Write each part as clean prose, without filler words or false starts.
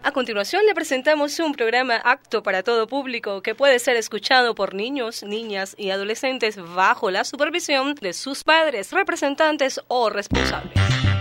A continuación le presentamos un programa apto para todo público que puede ser escuchado por niños, niñas y adolescentes bajo la supervisión de sus padres, representantes o responsables.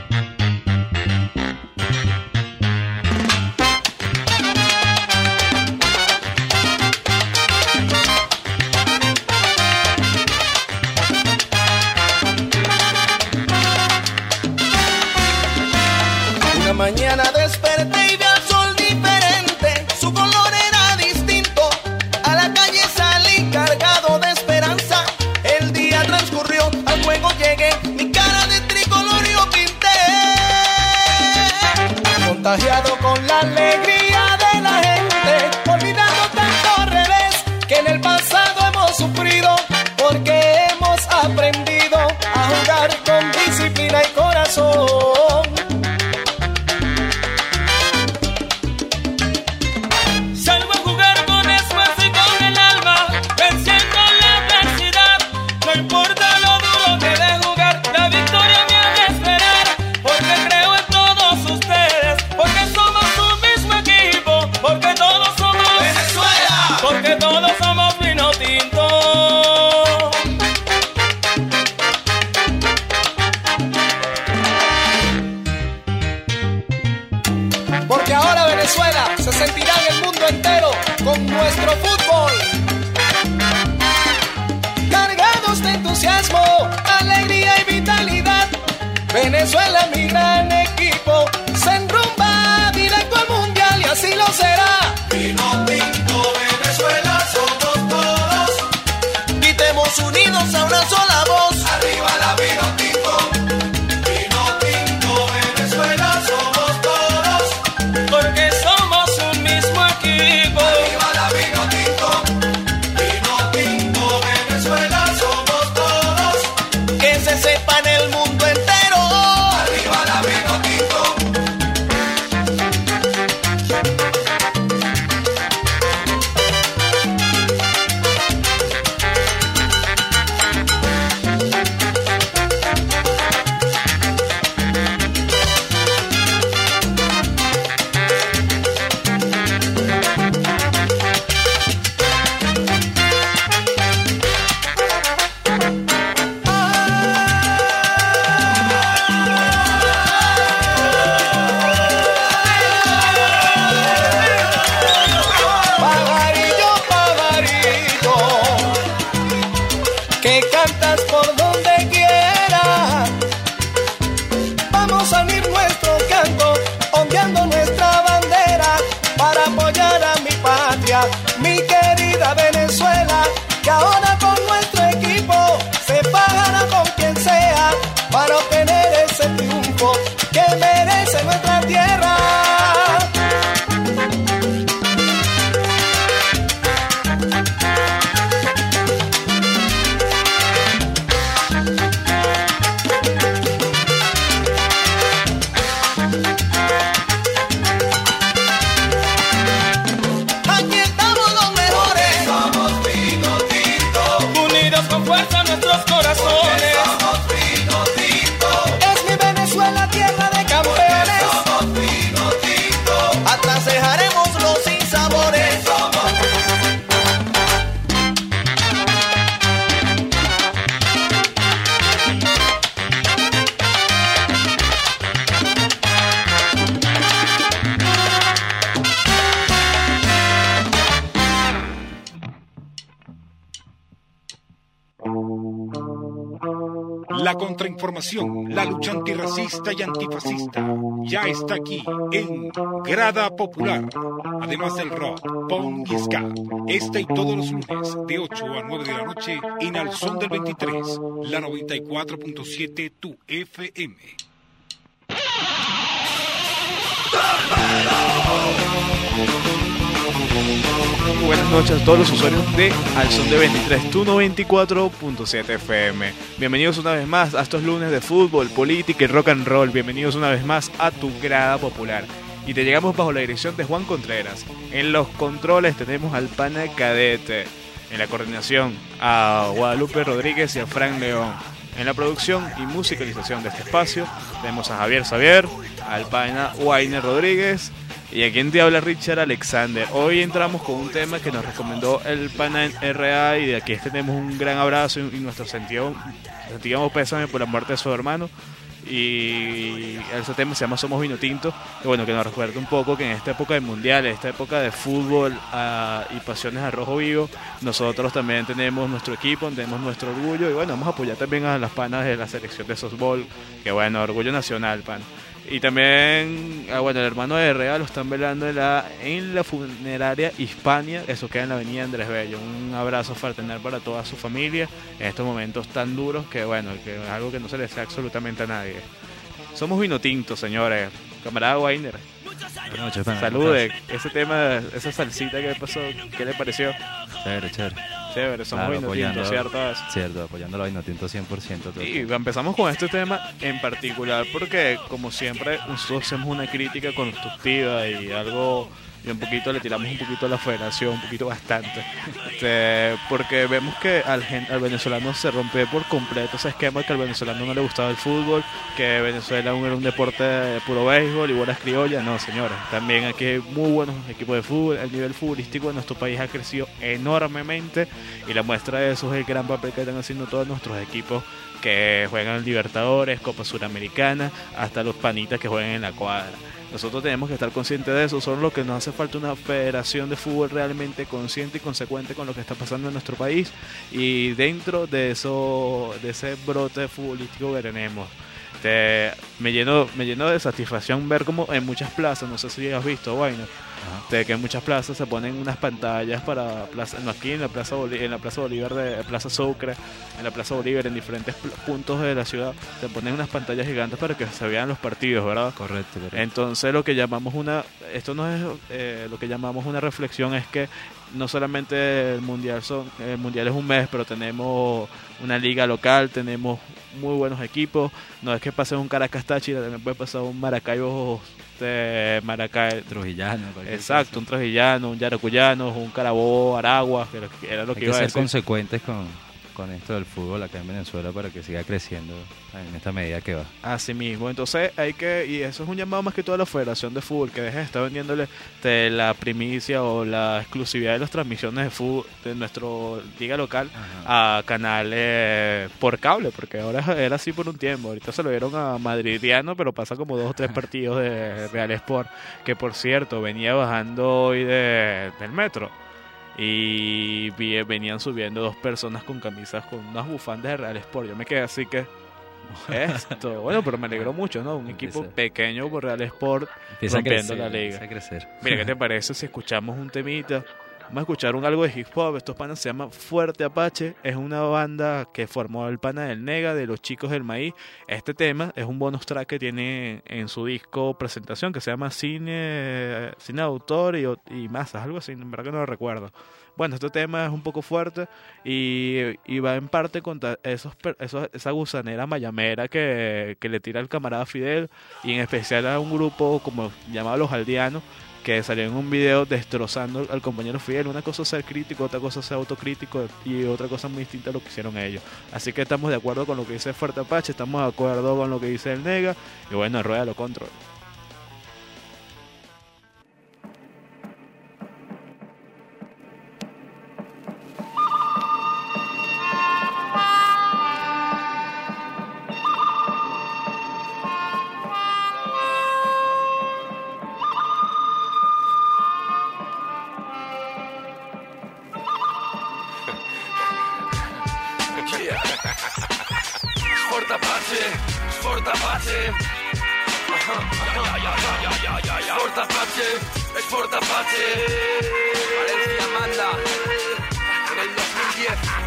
Una mañana desperté y vi al sol diferente, su color era distinto, a la calle salí cargado de esperanza, el día transcurrió, al juego llegué, mi cara de tricolor yo pinté, contagiado con la alegría de la gente, olvidando tanto revés que en el pasado hemos sufrido, porque hemos aprendido a jugar con disciplina y corazón. Porque ahora Venezuela se sentirá en el mundo entero con nuestro fútbol. Cargados de entusiasmo, alegría y vitalidad, Venezuela mi gran equipo se enrumba directo al mundial y así lo será. Vino tinto, Venezuela somos todos, gritemos unidos a una sola voz. Arriba la vino tinto. Mi querida Venezuela, que ahora con nuestro equipo se pagará con quien sea para obtener ese triunfo que merece nuestra tierra. La contrainformación, la lucha antirracista y antifascista ya está aquí en Grada Popular. Además del rock, punk y ska. Y todos los lunes de 8 a 9 de la noche en Al Son del 23, la 94.7 tu FM. Buenas noches a todos los usuarios de Al Son de 23, tu 94.7 FM. Bienvenidos una vez más a estos lunes de fútbol, política y rock and roll. Bienvenidos una vez más a tu Grada Popular. Y te llegamos bajo la dirección de Juan Contreras. En los controles tenemos al pana Cadete. En la coordinación a Guadalupe Rodríguez y a Frank León. En la producción y musicalización de este espacio tenemos a Javier Xavier, al pana Wainer Rodríguez Y aquí en te habla Richard Alexander. Hoy entramos con un tema que nos recomendó el pana RA y de aquí tenemos un gran abrazo y nuestro sentimos pésame por la muerte de su hermano. Y ese tema se llama Somos Vino Tinto, que bueno, que nos recuerda un poco que en esta época de mundiales, esta época de fútbol y pasiones a rojo vivo, nosotros también tenemos nuestro equipo, tenemos nuestro orgullo y bueno, vamos a apoyar también a las panas de la selección de softball, que bueno, orgullo nacional, pan. Y también, bueno, el hermano de RA lo están velando en la funeraria Hispania, eso queda en la avenida Andrés Bello. Un abrazo fraternal para toda su familia en estos momentos tan duros que bueno, que es algo que no se le desea absolutamente a nadie. Somos Vino Tinto, señores. Camarada Weiner, Buenas noches, salude. Ese tema, esa salsita que pasó, ¿qué le pareció? Chévere, somos claro, Vino Tinto, ¿cierto? Cierto, apoyando la Vino Tinto 100%. Y empezamos con este tema en particular porque, como siempre, nosotros hacemos una crítica constructiva y algo... Y un poquito le tiramos un poquito a la federación, un poquito bastante, porque vemos que al venezolano se rompe por completo ese esquema, que al venezolano no le gustaba el fútbol, que Venezuela era un deporte de puro béisbol y bolas criollas. No, señores, también aquí hay muy buenos equipos de fútbol. El nivel futbolístico de nuestro país ha crecido enormemente y la muestra de eso es el gran papel que están haciendo todos nuestros equipos que juegan Libertadores, Copa Suramericana, hasta los panitas que juegan en la cuadra. Nosotros tenemos que estar conscientes de eso, solo lo que nos hace falta una federación de fútbol realmente consciente y consecuente con lo que está pasando en nuestro país y dentro de eso, de ese brote futbolístico que tenemos. Me lleno de satisfacción ver como en muchas plazas, no sé si has visto, bueno, que en muchas plazas se ponen unas pantallas para aquí en la Plaza Bolívar de Plaza Sucre, en la Plaza Bolívar, en diferentes puntos de la ciudad, se ponen unas pantallas gigantes para que se vean los partidos, ¿verdad? Correcto. Entonces lo que llamamos lo que llamamos una reflexión es que no solamente el mundial es un mes, pero tenemos una liga local, tenemos muy buenos equipos. No es que pase un Caracas Táchira, también puede pasar un Maracaibo Trujillano. Exacto, un Trujillano, un Yaracuyano, un Carabobo, Aragua, que era lo que iba a decir. Hay que ser consecuentes con esto del fútbol acá en Venezuela para que siga creciendo en esta medida que va. Así mismo, entonces y eso es un llamado más que todo a la Federación de Fútbol, que deje de estar vendiéndole la primicia o la exclusividad de las transmisiones de fútbol de nuestro liga local a canales por cable, porque ahora era así por un tiempo. Ahorita se lo dieron a Madridiano, pero pasa como 2 o 3 partidos de Real Sport, que por cierto venía bajando hoy del metro. Y venían subiendo 2 personas con camisas con unas bufandas de Real Sport. Yo me quedé así que bueno, pero me alegró mucho, ¿no? Un equipo pequeño por Real Sport rompiendo la liga. Empieza a crecer. Mira, ¿qué te parece si escuchamos un temita? Vamos a escuchar algo de hip hop. Estos panas se llama Fuerte Apache. Es una banda que formó el pana del Nega, de los Chicos del Maíz. Este tema es un bonus track que tiene en su disco presentación, que se llama Cine Autor y Masas, algo así, en verdad que no lo recuerdo. Bueno, este tema es un poco fuerte y va en parte contra esa gusanera mayamera que le tira el camarada Fidel, y en especial a un grupo como llamado Los Aldeanos, que salió en un video destrozando al compañero Fidel. Una cosa es ser crítico, otra cosa es ser autocrítico y otra cosa muy distinta a lo que hicieron ellos. Así que estamos de acuerdo con lo que dice Fuerte Apache, estamos de acuerdo con lo que dice el Nega y bueno, rueda lo control. Sport Apache, Valencia manda en el 2010.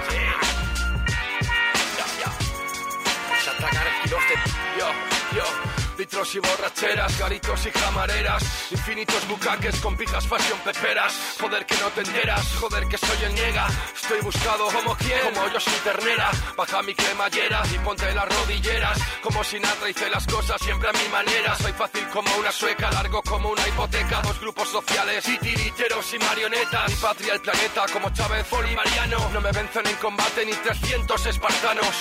Vamos a tragar el kilos de litros y borracheras, garitos y camareras, infinitos bucaques con pijas fashion peperas. Joder que no te enteras, joder que soy el Nega. Estoy buscado como quien, como yo soy ternera. Baja mi cremallera y ponte las rodilleras. Como Sinatra hice las cosas siempre a mi manera. Soy fácil como una sueca, largo como una hipoteca. 2 grupos sociales, titiriteros y marionetas. Mi patria el planeta como Chávez Bolivariano. No me vencen en combate ni 300 espartanos.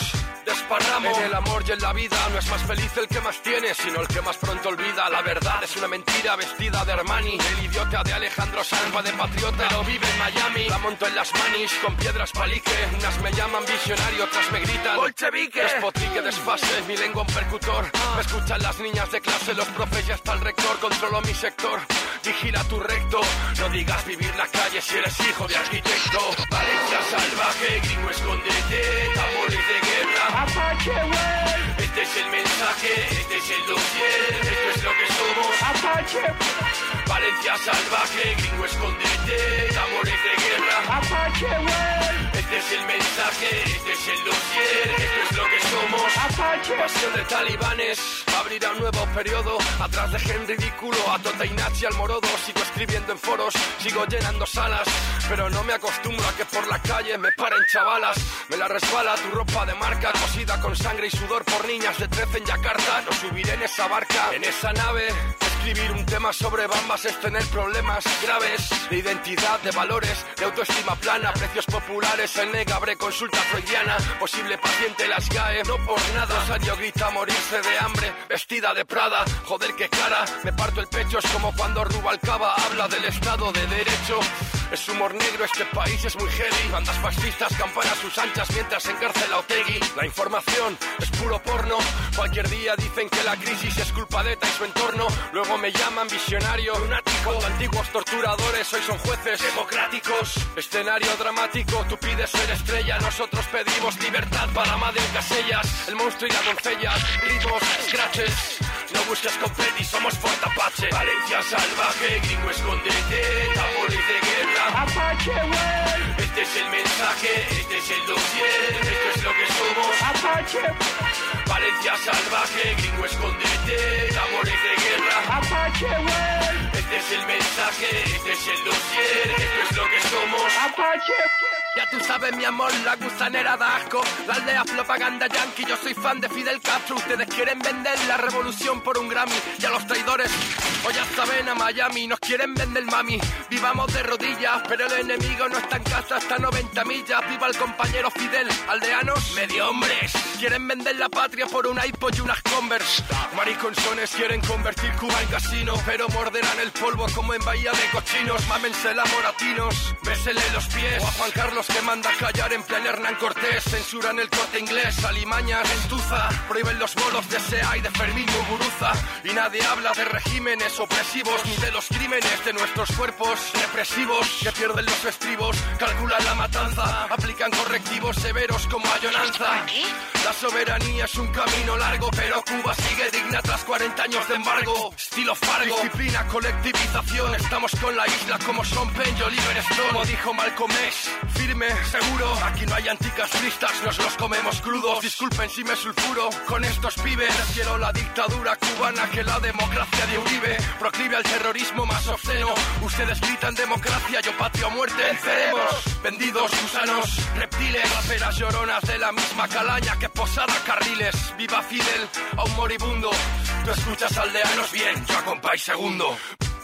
desparramo. En el amor y en la vida no es más feliz el que más tiene, sino el que más pronto olvida. La verdad es una mentira vestida de Armani. El idiota de Alejandro Sanz va de patriota, pero vive en Miami. La monto en las manis con piedras palique. Unas me llaman visionario, otras me gritan bolchevique. Despotique, desfase, mi lengua un percutor. Me escuchan las niñas de clase, los profes y hasta el rector. Controlo mi sector, vigila tu recto. No digas vivir la calle si eres hijo de arquitecto. Valencia salvaje, gringo escondete, tambores de guerra. Apache, wey. Este es el mensaje, este es el dossier, esto es lo que somos. Apache. Valencia salvaje, gringo escondete, tambores de guerra. Apache, wey. Este es el mensaje, este es el dossier, esto es lo que somos. Apache. Pasión de talibanes, abrirá un nuevo periodo. Atrás dejé en ridículo a Tota y Nachi al Morodo. Sigo escribiendo en foros, sigo llenando salas, pero no me acostumbro a que por la calle me paren chavalas. Me la resbala tu ropa de marca, cosida con sangre y sudor por niñas de 13 en Yakarta. No subiré en esa barca, en esa nave. Escribir un tema sobre bambas es tener problemas graves de identidad, de valores, de autoestima plana, precios populares, el negabre, consulta freudiana, posible paciente las GAE, no por nada. Rosario grita morirse de hambre, vestida de Prada, joder qué cara, me parto el pecho, es como cuando Rubalcaba habla del Estado de Derecho. Es humor negro, este país es muy heavy. Bandas fascistas campan a sus anchas mientras encarcela Otegi. La información es puro porno. Cualquier día dicen que la crisis es culpa de ETA y su entorno. Luego me llaman visionario, lunático. Antiguos torturadores hoy son jueces democráticos. Escenario dramático, tú pides ser estrella. Nosotros pedimos libertad para Madre Casellas. El monstruo y la doncella, ritmos, scratches. No busques confeti, somos Fort Apache. Valencia salvaje, gringo escondete, tambores de guerra. Apache, wey. Este es el mensaje, este es el dossier, esto es lo que somos. Apache. Valencia salvaje, gringo escondete, tambores de guerra. Apache, wey. Este es el mensaje, este es el dossier, esto es lo que somos. Apache. Ya tú sabes, mi amor, la gusanera da asco. La aldea propaganda yankee, yo soy fan de Fidel Castro. Ustedes quieren vender la revolución por un Grammy. Y a los traidores, hoy hasta ven a Miami. Nos quieren vender mami, vivamos de rodillas. Pero el enemigo no está en casa, hasta 90 millas. Viva el compañero Fidel, aldeanos, medio hombres. Quieren vender la patria por un iPod y unas Converse. Mariconsones quieren convertir Cuba en casino, pero morderán el polvo como en Bahía de Cochinos. Mámense la moratinos, bésele los pies. O a Juan Carlos que manda callar en plan Hernán Cortés. Censuran el Corte Inglés, alimañas, Entuza. Prohíben los bolos de SEA y de Fermín Muguruza. Y nadie habla de regímenes opresivos, ni de los crímenes de nuestros cuerpos represivos que pierden los estribos. Calculan la matanza, aplican correctivos severos como ayonanza. La soberanía es un camino largo, pero Cuba sigue digna tras 40 años de embargo. Estilo Fargo, disciplina, colectivización. Estamos con la isla como Sean Penn y Oliver Stone. Como dijo Malcolm X, firme, seguro. Aquí no hay anticastristas, nos los comemos crudos. Disculpen si me sulfuro con estos pibes. Prefiero la dictadura cubana que la democracia de Uribe. Proclive al terrorismo más obsceno. Ustedes gritan democracia, yo patria o muerte. Venceremos, vendidos gusanos, reptiles, raperas lloronas de la misma calaña que Posada Carriles. Viva Fidel, a un moribundo. Tú escuchas aldeanos bien, yo a compay segundo.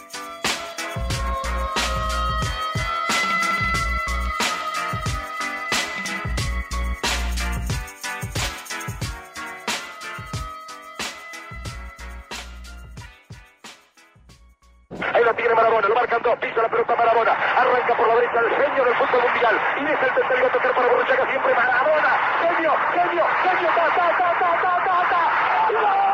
Ahí lo tiene Marabona, lo marcan dos, pisa la pelota Marabona, arranca por la derecha el genio del fútbol mundial y deja el tercero a tocar para Borruchaga siempre Marabona, genio, ¡gol!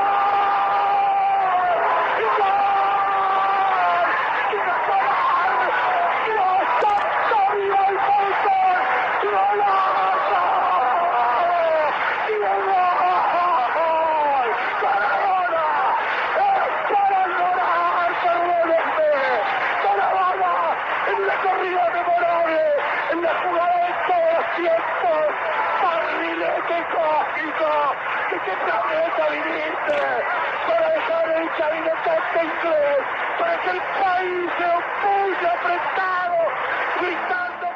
¿Qué planeta viniste? Para dejar el chavinotante inglés, para que el país se opulle apretado, gritando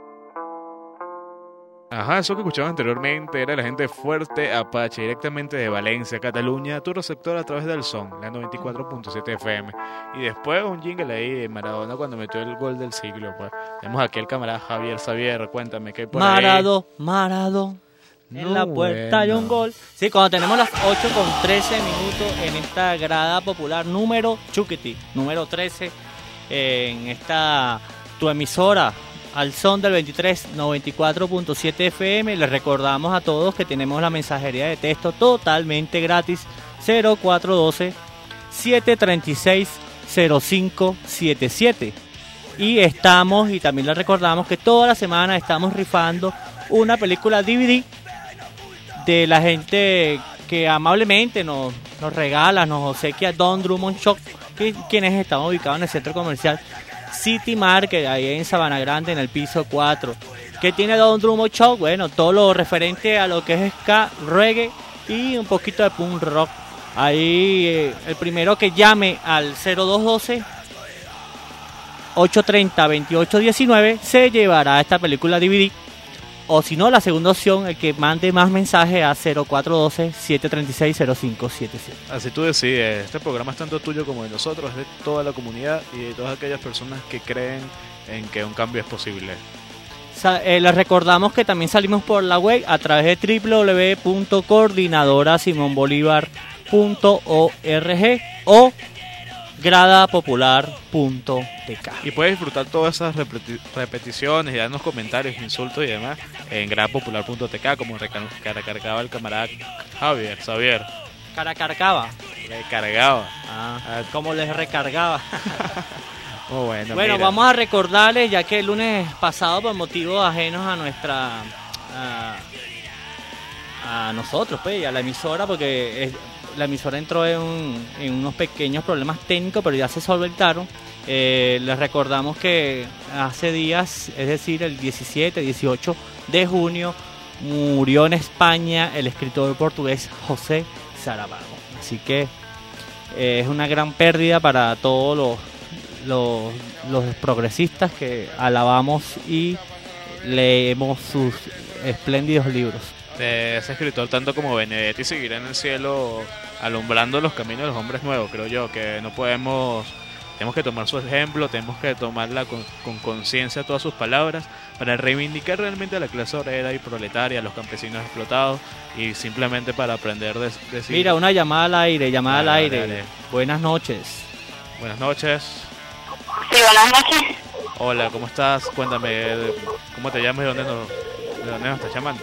por... Ajá, eso que escuchaba anteriormente era la gente Fuerte Apache, directamente de Valencia, Cataluña, tu receptor a través del son, la 94.7 FM. Y después un jingle ahí de Maradona cuando metió el gol del siglo, pues. Tenemos aquí al camarada Javier. Cuéntame, ¿qué hay por ahí? Marado. En la puerta hay un gol. Sí, cuando tenemos las 8:13 minutos en esta grada popular número 13, en esta tu emisora al son del 93.94.7 FM. Les recordamos a todos que tenemos la mensajería de texto totalmente gratis 0412-736-0577. Y también les recordamos que toda la semana estamos rifando una película DVD de la gente que amablemente nos regala, nos obsequia Don Drummond Shop, quienes están ubicados en el centro comercial City Market, ahí en Sabana Grande, en el piso 4. ¿Qué tiene Don Drummond Shop? Bueno, todo lo referente a lo que es ska, reggae y un poquito de punk rock. Ahí el primero que llame al 0212 830-2819 se llevará esta película DVD. O si no, la segunda opción, el que mande más mensajes a 0412-736-0577. Así tú decides. Este programa es tanto tuyo como de nosotros, es de toda la comunidad y de todas aquellas personas que creen en que un cambio es posible. Les recordamos que también salimos por la web a través de www.coordinadorasimonbolivar.org o gradapopular.tk. Y puedes disfrutar todas esas repeticiones y darnos comentarios, insultos y demás en gradapopular.tk, como recargaba el camarada Xavier. ¿Caracargaba? Recargaba. ¿Cómo les recargaba? Oh, bueno, mira. Vamos a recordarles, ya que el lunes pasado, por motivos ajenos a a nosotros, pues, y a la emisora, porque la emisora entró en unos pequeños problemas técnicos, pero ya se solventaron. Les recordamos que hace días, es decir, el 18 de junio, murió en España el escritor portugués José Saramago. Así que es una gran pérdida para todos los progresistas que alabamos y leemos sus espléndidos libros. Ese escritor, tanto como Benedetti, seguirá en el cielo alumbrando los caminos de los hombres nuevos. Creo yo que no podemos, tenemos que tomar su ejemplo, tenemos que tomarla con conciencia todas sus palabras para reivindicar realmente a la clase obrera y proletaria, a los campesinos explotados, y simplemente para aprender de Mira, una llamada al aire. Dale. Buenas noches. Buenas noches. Sí, buenas noches. Hola, ¿cómo estás? Cuéntame, ¿cómo te llamas y de dónde nos estás llamando?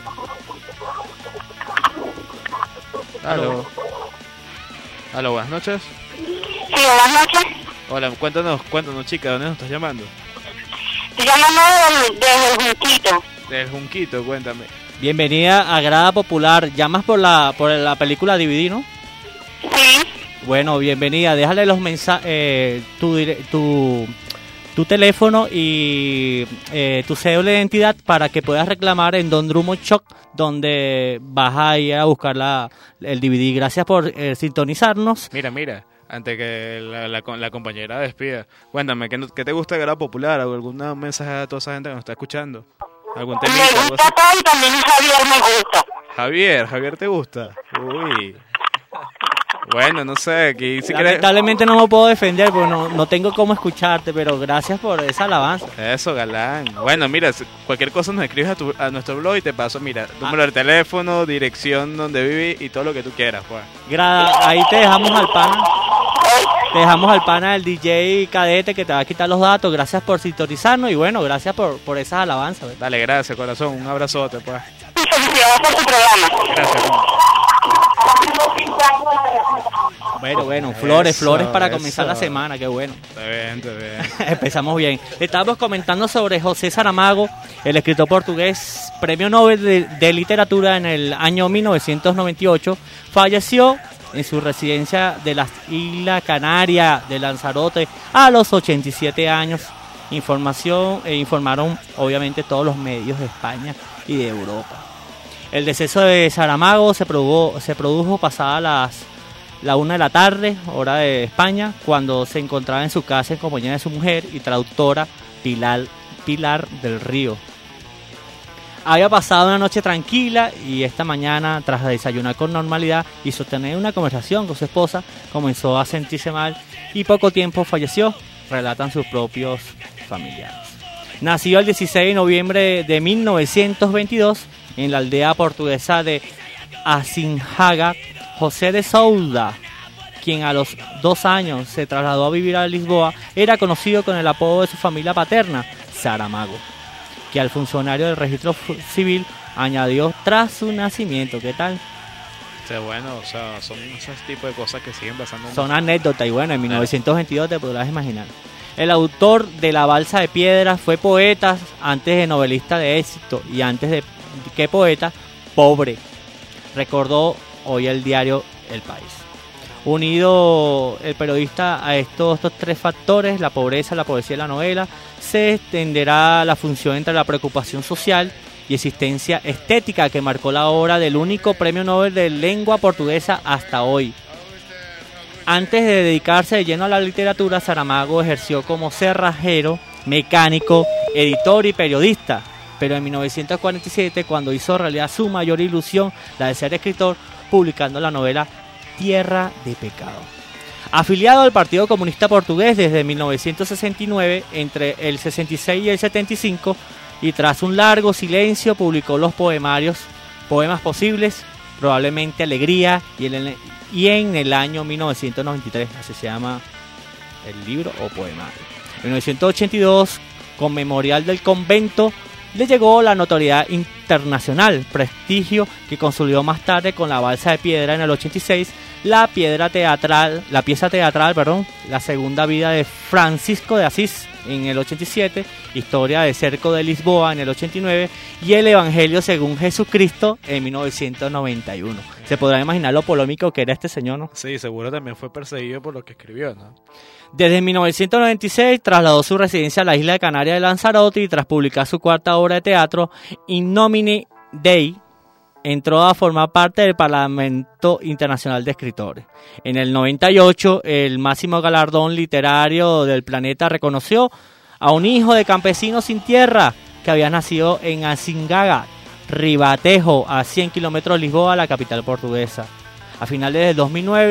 Aló, buenas noches. Sí, buenas noches. Hola, cuéntanos, chica, ¿de dónde nos estás llamando? Estoy llamando desde el Junquito. Del Junquito, cuéntame. Bienvenida a Grada Popular. ¿Llamas por la película DVD, no? Sí. Bueno, bienvenida. Déjale los mensajes, tu teléfono y tu cédula de identidad para que puedas reclamar en Don Drummond Shop, donde vas a ir a buscar el DVD. Gracias por sintonizarnos. Mira, antes que la compañera despida, cuéntame, ¿qué te gusta de Grada Popular? ¿Algún mensaje a toda esa gente que nos está escuchando? ¿Algún temita? Me gusta todo y también Javier me gusta. Javier ¿te gusta? Uy. Bueno, no sé, aquí si lamentablemente no me puedo defender porque no tengo cómo escucharte, pero gracias por esa alabanza. Eso, galán. Bueno, mira, cualquier cosa nos escribes a nuestro blog y te paso, mira, número de teléfono, dirección donde vive y todo lo que tú quieras, pues. Ahí te dejamos al pana del DJ Cadete que te va a quitar los datos. Gracias por sintonizarnos y bueno, gracias por esas alabanzas, ¿verdad? Dale, gracias, corazón, un abrazote, pues. Felicidades por tu programa. Gracias. Bueno, flores para comenzar la semana, qué bueno. Está bien. Empezamos bien. Estábamos comentando sobre José Saramago, el escritor portugués, premio Nobel de Literatura en el año 1998. Falleció en su residencia de las Islas Canarias de Lanzarote a los 87 años. Informaron obviamente todos los medios de España y de Europa. El deceso de Saramago se produjo pasada la 1 de la tarde, hora de España, cuando se encontraba en su casa en compañía de su mujer y traductora Pilar del Río. Había pasado una noche tranquila y esta mañana, tras desayunar con normalidad y sostener una conversación con su esposa, comenzó a sentirse mal y poco tiempo falleció, relatan sus propios familiares. Nació el 16 de noviembre de 1922, en la aldea portuguesa de Azinhaga, José de Souda, quien a los 2 años se trasladó a vivir a Lisboa, era conocido con el apodo de su familia paterna, Saramago, que al funcionario del registro civil añadió tras su nacimiento. ¿Qué tal? Bueno, o sea, son esos tipos de cosas que siguen pasando. Son anécdotas y bueno, en 1922 te podrás imaginar. El autor de La balsa de piedra fue poeta, antes de novelista de éxito y antes de que poeta, pobre. Recordó hoy el diario El País. Unido el periodista a estos 3 factores, la pobreza, la poesía y la novela, se extenderá la función entre la preocupación social y existencia estética que marcó la obra del único premio Nobel de lengua portuguesa hasta hoy. Antes de dedicarse de lleno a la literatura, Saramago ejerció como cerrajero, mecánico, editor y periodista, pero en 1947, cuando hizo realidad su mayor ilusión, la de ser escritor, publicando la novela Tierra de Pecado. Afiliado al Partido Comunista Portugués desde 1969, entre el 66 y el 75, y tras un largo silencio publicó los poemas posibles, probablemente Alegría, y en el año 1993, así se llama el libro o poemario. En 1982, con Memorial del Convento, le llegó la notoriedad internacional, prestigio que consolidó más tarde con La balsa de piedra en el 86, la pieza teatral, La segunda vida de Francisco de Asís en el 87, Historia de Cerco de Lisboa en el 89 y El Evangelio según Jesucristo en 1991. Se podrá imaginar lo polémico que era este señor, ¿no? Sí, seguro también fue perseguido por lo que escribió, ¿no? Desde 1996 trasladó su residencia a la isla de Canarias de Lanzarote y tras publicar su 4ª obra de teatro, In Nomine Dei, entró a formar parte del Parlamento Internacional de Escritores. En el 98, el máximo galardón literario del planeta reconoció a un hijo de campesinos sin tierra que había nacido en Azingaga, Ribatejo, a 100 kilómetros de Lisboa, la capital portuguesa. A finales del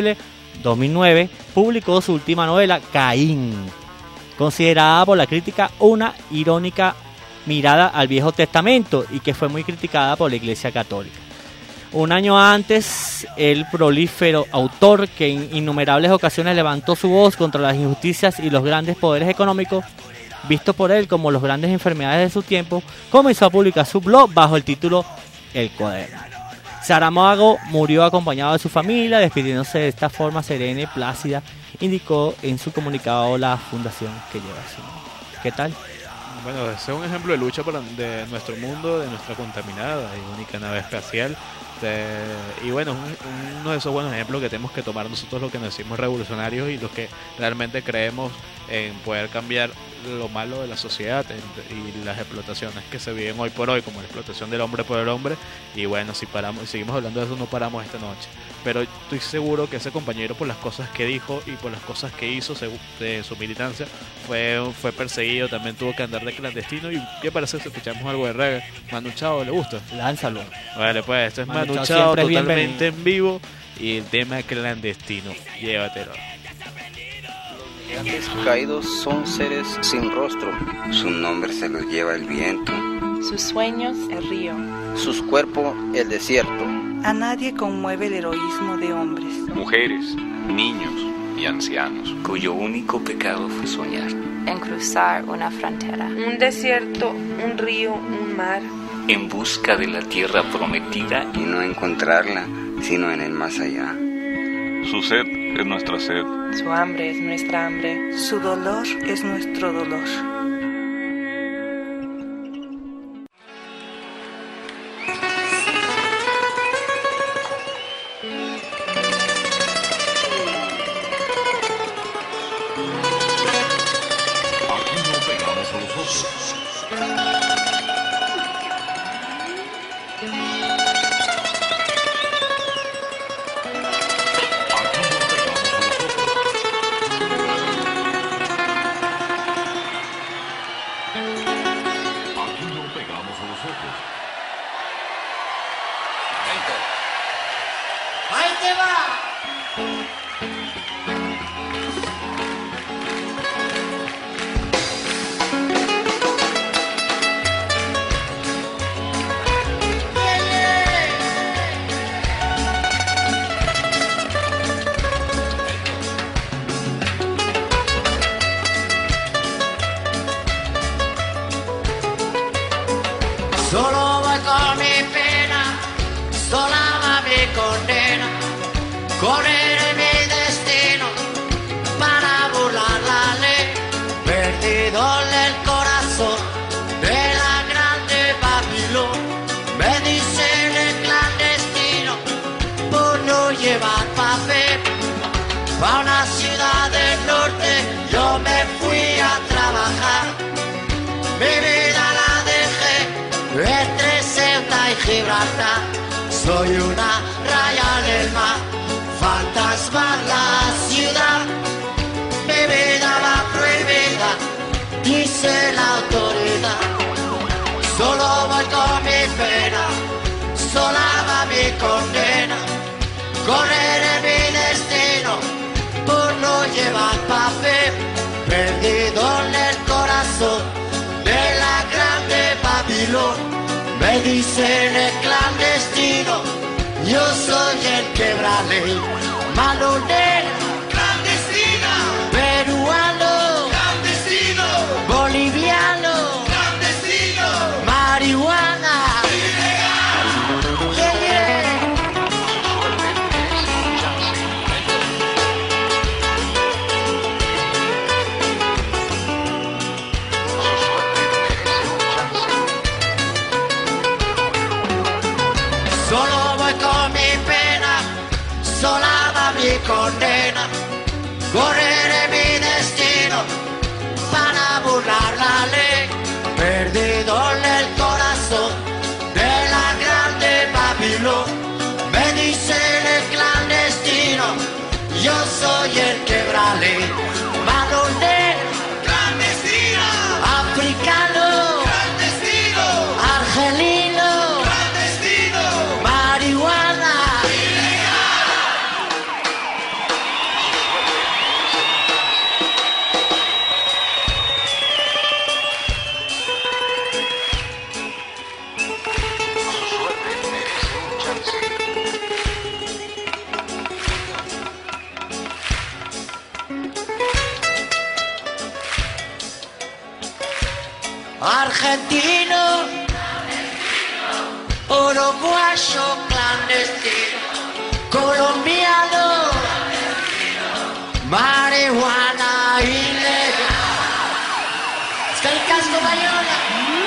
2009 publicó su última novela, Caín, considerada por la crítica una irónica mirada al Viejo Testamento y que fue muy criticada por la Iglesia Católica. Un año antes, el prolífero autor, que en innumerables ocasiones levantó su voz contra las injusticias y los grandes poderes económicos, visto por él como las grandes enfermedades de su tiempo, comenzó a publicar su blog bajo el título El Cuaderno. Saramago murió acompañado de su familia, despidiéndose de esta forma serena y plácida, indicó en su comunicado la fundación que lleva su nombre. ¿Qué tal? Bueno, ese es un ejemplo de lucha de nuestro mundo, de nuestra contaminada y única nave espacial. Y bueno, uno de esos buenos ejemplos que tenemos que tomar nosotros, los que nos decimos revolucionarios y los que realmente creemos en poder cambiar lo malo de la sociedad y las explotaciones que se viven hoy por hoy, como la explotación del hombre por el hombre. Y bueno, si seguimos hablando de eso, no paramos esta noche. Pero estoy seguro que ese compañero, por las cosas que dijo y por las cosas que hizo de su militancia, fue perseguido, también tuvo que andar de clandestino. ¿Y qué parece si escuchamos algo de reggae? Manu Chao, ¿le gusta? Lánzalo. Vale, pues esto es Manu Chao, totalmente en vivo, y el tema clandestino. Llévatelo. Los gigantes caídos son seres sin rostro. Su nombre se los lleva el viento. Sus sueños, el río. Sus cuerpos, el desierto. A nadie conmueve el heroísmo de hombres. Mujeres, niños y ancianos. Cuyo único pecado fue soñar. En cruzar una frontera. Un desierto, un río, un mar. En busca de la tierra prometida y no encontrarla, sino en el más allá. Su sed es nuestra sed. Su hambre es nuestra hambre. Su dolor es nuestro dolor. Solo voy con mi pena, sola va mi condena. Correré mi destino para burlar la ley. Perdido en el corazón de la grande Babilón. Me dicen el clandestino por no llevar papel. Pa' una ciudad del norte yo me fui a trabajar. Mi vida la dejé entre Ceuta y Gibraltar. Soy una raya en el mar, fantasma la ciudad. Mi vida va prohibida, dice la autoridad. Solo voy con mi pena, sola va mi condena. Correré mi destino por no llevar papel. Perdido en el corazón de la grande Babilón. Me dicen el clandestino, yo soy el quebrale. Mano negra, clandestina. Peruano, clandestino. Boliviano, clandestino. Marihuana, ilegal. Yeah, yeah. Solo voy con mi pena, sola va mi condena. Correré mi destino para burlar la ley. Perdido en el corazón de la grande Babilón. Me dicen el clandestino, yo soy el quebrale. Mano negra, clandestina. Africano, clandestino. Argelino, clandestino. Marihuana, ilegal. Argentino, uruguayo clandestino, colombiano, marihuana ilegal. Es que el casco Bayona.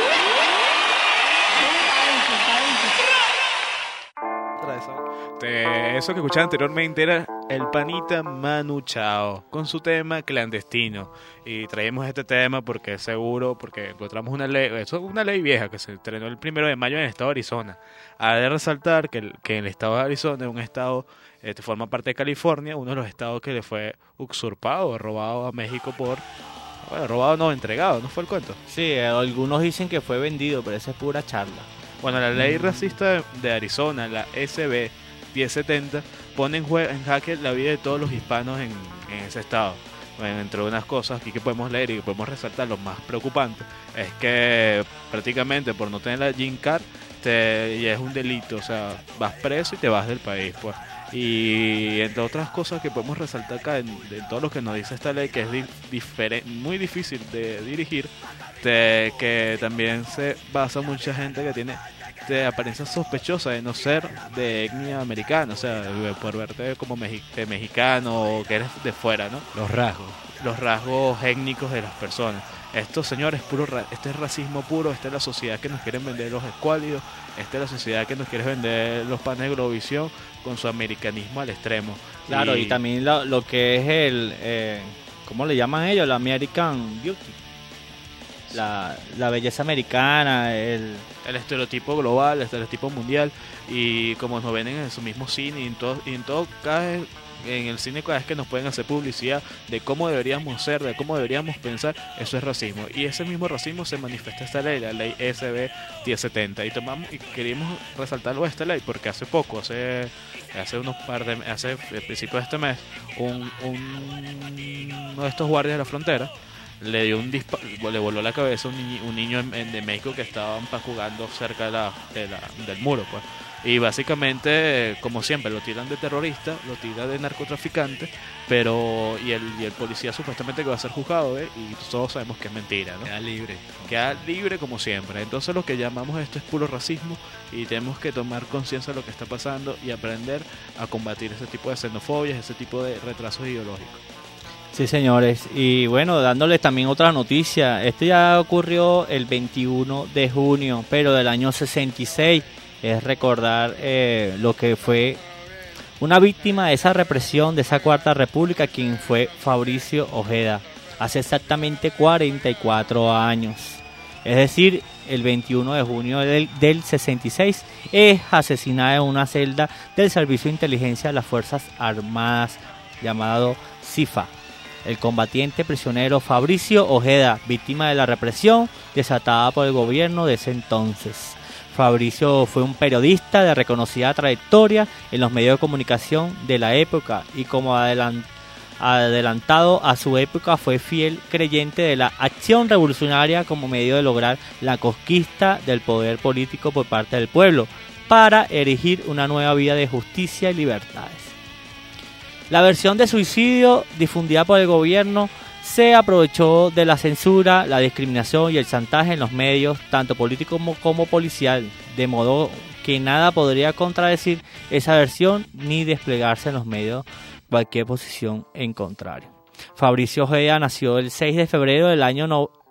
Eso que escuchaba anteriormente era el panita Manu Chao con su tema clandestino. Y traemos este tema porque es seguro, porque encontramos una ley, eso es una ley vieja que se estrenó el 1 de mayo en el estado de Arizona. Ha de resaltar que en el estado de Arizona es un estado, forma parte de California, uno de los estados que le fue usurpado, robado a México por... Bueno, robado no, entregado, ¿no fue el cuento? Sí, algunos dicen que fue vendido, pero esa es pura charla. Bueno, la ley racista de Arizona, la SB 1070, pone en jaque la vida de todos los hispanos en ese estado. Bueno, entre unas cosas aquí que podemos leer y que podemos resaltar, lo más preocupante es que prácticamente por no tener la Green Card ya es un delito, o sea, vas preso y te vas del país, pues. Y entre otras cosas que podemos resaltar acá en todo lo que nos dice esta ley, que es muy difícil de dirigir, que también se basa mucha gente que tiene apariencia sospechosa de no ser de etnia americana, o sea, por verte como mexicano o que eres de fuera, ¿no? Los rasgos étnicos de las personas. Esto, señores, este es racismo puro. Esta es la sociedad que nos quieren vender los escuálidos. Esta es la sociedad que nos quiere vender los panes de Globovisión con su americanismo al extremo. Claro, y también lo que es el, ¿cómo le llaman ellos? La American Beauty. La belleza americana, el estereotipo global, el estereotipo mundial. Y como nos ven en su mismo cine y en todo en el cine, cada vez que nos pueden hacer publicidad de cómo deberíamos ser, de cómo deberíamos pensar, eso es racismo. Y ese mismo racismo se manifiesta esta ley, la ley SB 1070. Y queríamos resaltarlo esta ley porque hace poco, hace principios de este mes, uno de estos guardias de la frontera le dio le voló la cabeza a un niño de México que estaban jugando cerca del muro, pues. Y básicamente, como siempre, lo tiran de terrorista, lo tiran de narcotraficante, pero y el policía supuestamente que va a ser juzgado, y todos sabemos que es mentira, ¿no? Queda libre como siempre. Entonces lo que llamamos esto es puro racismo, y tenemos que tomar conciencia de lo que está pasando y aprender a combatir ese tipo de xenofobias, ese tipo de retrasos ideológicos. Sí, señores, y bueno, dándoles también otra noticia. Esto ya ocurrió el 21 de junio, pero del año 66. Es recordar lo que fue una víctima de esa represión, de esa Cuarta República, quien fue Fabricio Ojeda, hace exactamente 44 años. Es decir, el 21 de junio del 66 es asesinada en una celda del Servicio de Inteligencia de las Fuerzas Armadas, llamado CIFA. El combatiente prisionero Fabricio Ojeda, víctima de la represión desatada por el gobierno de ese entonces. Fabricio fue un periodista de reconocida trayectoria en los medios de comunicación de la época y como adelantado a su época fue fiel creyente de la acción revolucionaria como medio de lograr la conquista del poder político por parte del pueblo para erigir una nueva vida de justicia y libertades. La versión de suicidio difundida por el gobierno se aprovechó de la censura, la discriminación y el chantaje en los medios, tanto político como policial, de modo que nada podría contradecir esa versión ni desplegarse en los medios cualquier posición en contrario. Fabricio Ojeda nació el 6 de febrero del año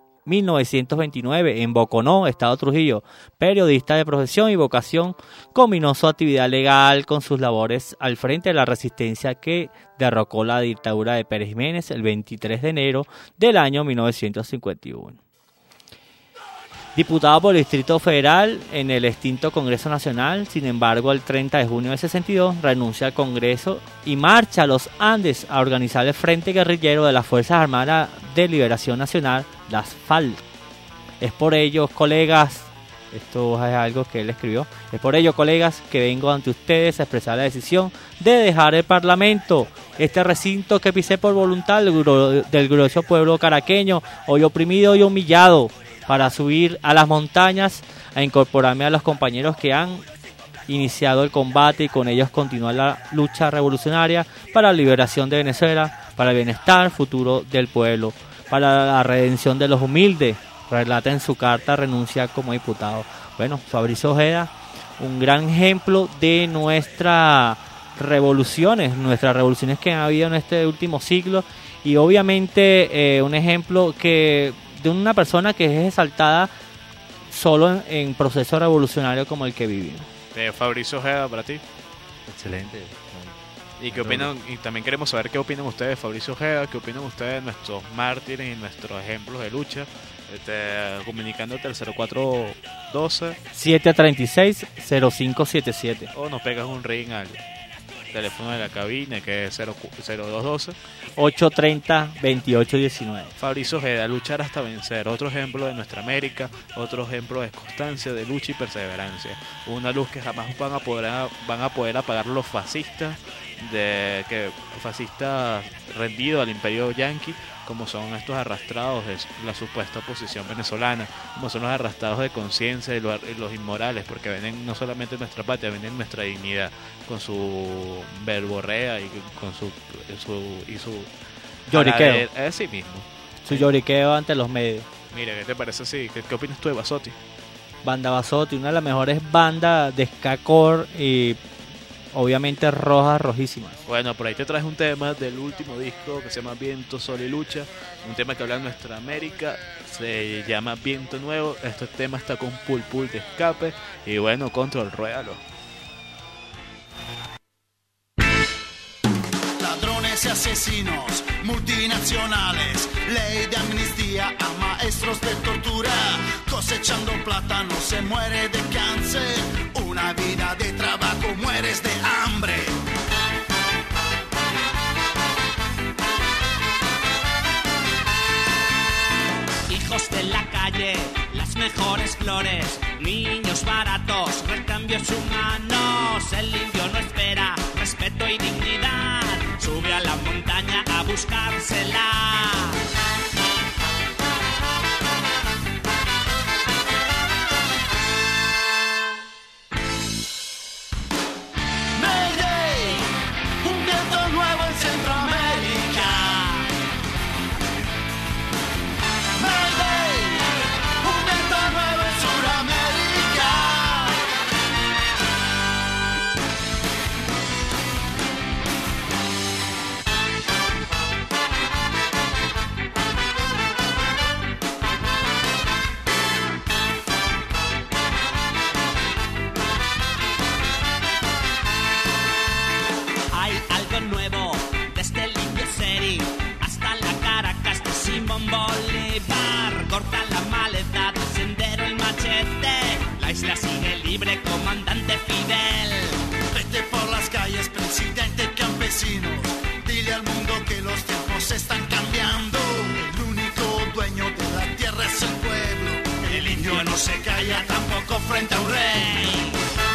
1929 en Boconó, Estado Trujillo. Periodista de profesión y vocación, combinó su actividad legal con sus labores al frente de la resistencia que derrocó la dictadura de Pérez Jiménez el 23 de enero del año 1951. Diputado por el Distrito Federal en el extinto Congreso Nacional, sin embargo, el 30 de junio de 62 renuncia al Congreso y marcha a los Andes a organizar el Frente Guerrillero de las Fuerzas Armadas de Liberación Nacional, las FALC. Es por ello, colegas, esto es algo que él escribió, es por ello, colegas, que vengo ante ustedes a expresar la decisión de dejar el Parlamento, este recinto que pisé por voluntad del grueso pueblo caraqueño, hoy oprimido y humillado, para subir a las montañas a incorporarme a los compañeros que han iniciado el combate y con ellos continuar la lucha revolucionaria para la liberación de Venezuela, para el bienestar futuro del pueblo, para la redención de los humildes, relata en su carta renuncia como diputado. Bueno, Fabricio Ojeda, un gran ejemplo de nuestras revoluciones que han habido en este último siglo y obviamente un ejemplo que de una persona que es exaltada solo en proceso revolucionario como el que vivimos. Fabricio Ojeda, para ti. Excelente. ¿Y qué opinan? Y también queremos saber qué opinan ustedes de Fabricio Ojeda, qué opinan ustedes de nuestros mártires y nuestros ejemplos de lucha. Comunicándote al 0412 736 0577 o nos pegas un ring al teléfono de la cabina que es 0212 830 2819. Fabricio Ojeda, luchar hasta vencer, otro ejemplo de nuestra América, otro ejemplo de constancia, de lucha y perseverancia, una luz que jamás van a poder apagar los fascistas rendidos al imperio yanqui, como son estos arrastrados de la supuesta oposición venezolana, como son los arrastrados de conciencia y los inmorales, porque venden no solamente nuestra patria, venden nuestra dignidad con su verborrea y con su lloriqueo. Así mismo. Su lloriqueo ante los medios. Mira, ¿qué te parece así? ¿Qué opinas tú de Basotti? Banda Basotti, una de las mejores bandas de ska core y obviamente rojísimas. Bueno, por ahí te traes un tema del último disco que se llama Viento, Sol y Lucha, un tema que habla de nuestra América, se llama Viento Nuevo. Este tema está con Pul de Escape y bueno, Control, ruédalo. Ladrones y asesinos, multinacionales, ley de amnistía a maestros de tortura, cosechando plata no se muere de cáncer, una vida de trabajo mueres de hambre. Hijos de la calle, las mejores flores, niños baratos, recambios humanos, el indio no espera respeto y dignidad, sube a la montaña a buscársela. corta la maleza, del sendero el machete. La isla sigue libre, comandante Fidel. Vete por las calles, presidente campesino. Dile al mundo que los tiempos están cambiando. El único dueño de la tierra es el pueblo. El indio no se calla tampoco frente a un rey.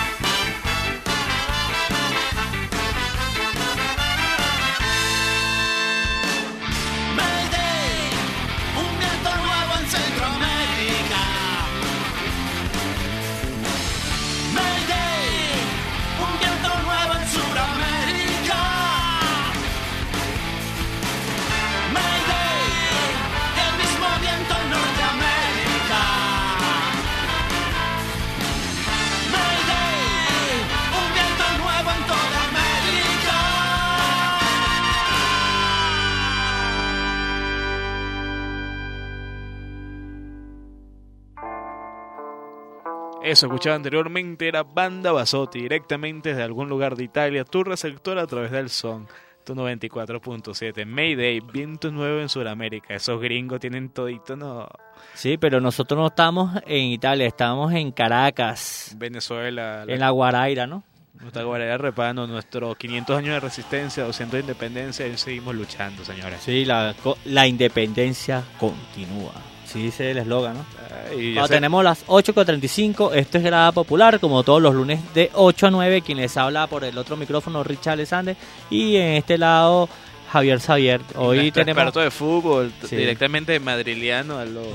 Eso escuchaba anteriormente era Banda Basotti, directamente desde algún lugar de Italia, tu receptor a través del son, tu 94.7. Mayday, viento nuevo en Sudamérica. Esos gringos tienen todito, no. Sí, pero nosotros no estamos en Italia, estamos en Caracas, Venezuela. en La Guaraira, ¿no? Nuestra Guaraira repano, nuestros 500 años de resistencia, 200 de independencia, y seguimos luchando, señores. Sí, la independencia continúa. Sí, dice el eslogan, ¿no? Tenemos las 8:35, esto es Grada Popular, como todos los lunes de 8 a 9, quien les habla por el otro micrófono, Richard Alexander, y en este lado, Javier Xavier. Hoy tenemos experto de fútbol, sí, directamente de Madriliano a los...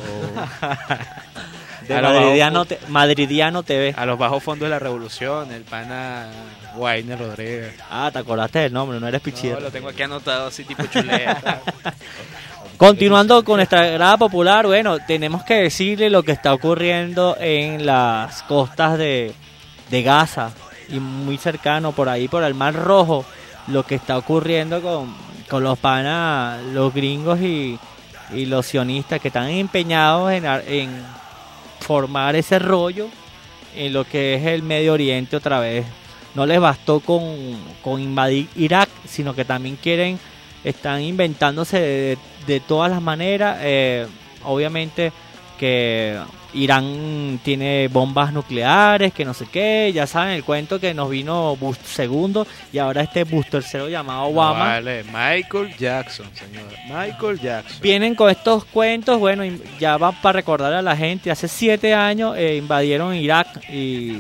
de Madridiano TV. A los bajos fondos de la revolución, el pana Wayne Rodríguez. Ah, ¿te acordaste del nombre? No eres pichillo. No, lo tengo aquí anotado así tipo chuleta. Continuando con nuestra Grada Popular, bueno, tenemos que decirle lo que está ocurriendo en las costas de Gaza y muy cercano por ahí, por el Mar Rojo, lo que está ocurriendo con los panas, los gringos y los sionistas que están empeñados en formar ese rollo en lo que es el Medio Oriente otra vez. No les bastó con invadir Irak, sino que también están inventándose de todas las maneras. Obviamente que Irán tiene bombas nucleares, que no sé qué, ya saben el cuento que nos vino Bush II y ahora este Bush III llamado Obama. No, vale, Michael Jackson, señor. Michael Jackson. Vienen con estos cuentos, bueno, ya va para recordar a la gente, hace 7 años invadieron Irak y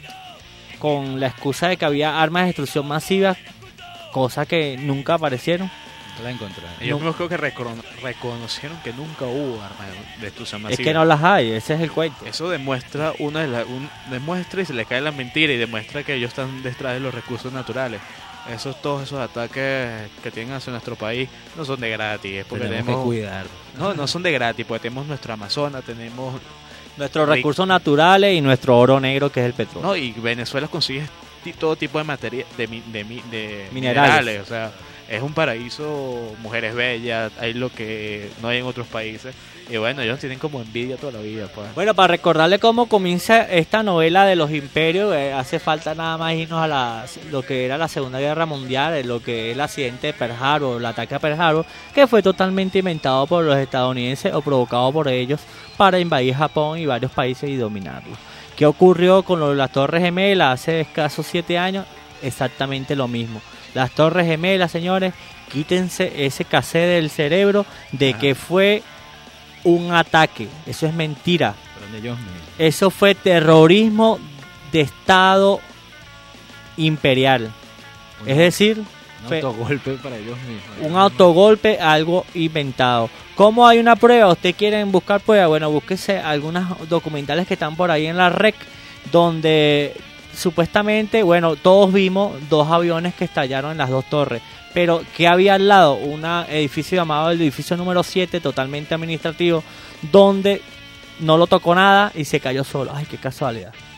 con la excusa de que había armas de destrucción masiva, cosas que nunca aparecieron. La encontraron. Ellos mismos creo que reconocieron que nunca hubo armas de destrucción masiva. Es que no las hay, ese es el cuento. Eso demuestra demuestra y se le cae la mentira y demuestra que ellos están detrás de los recursos naturales. Todos esos ataques que tienen hacia nuestro país no son de gratis, es porque tenemos que cuidar. No son de gratis, porque tenemos nuestro Amazonas, tenemos nuestros recursos naturales y nuestro oro negro que es el petróleo. No, y Venezuela consigue todo tipo de materia de minerales, o sea, es un paraíso, mujeres bellas, hay lo que no hay en otros países. Y bueno, ellos tienen como envidia toda la vida, pues. Bueno, para recordarle cómo comienza esta novela de los imperios, hace falta nada más irnos a lo que era la Segunda Guerra Mundial, lo que es el accidente de Pearl Harbor, el ataque a Pearl Harbor, que fue totalmente inventado por los estadounidenses o provocado por ellos para invadir Japón y varios países y dominarlos. ¿Qué ocurrió con las Torres Gemelas hace escasos 7 años? Exactamente lo mismo. Las Torres Gemelas, señores, quítense ese casé del cerebro de que fue un ataque. Eso es mentira. Eso fue terrorismo de Estado imperial. Es decir, un autogolpe para ellos mismos. Un autogolpe, algo inventado. ¿Cómo hay una prueba? ¿Ustedes quieren buscar pruebas? Bueno, búsquese algunas documentales que están por ahí en la REC, donde supuestamente, bueno, todos vimos 2 aviones que estallaron en las 2 torres. Pero ¿qué había al lado? Un edificio llamado el edificio número 7, totalmente administrativo, donde no lo tocó nada y se cayó solo. Ay, qué casualidad.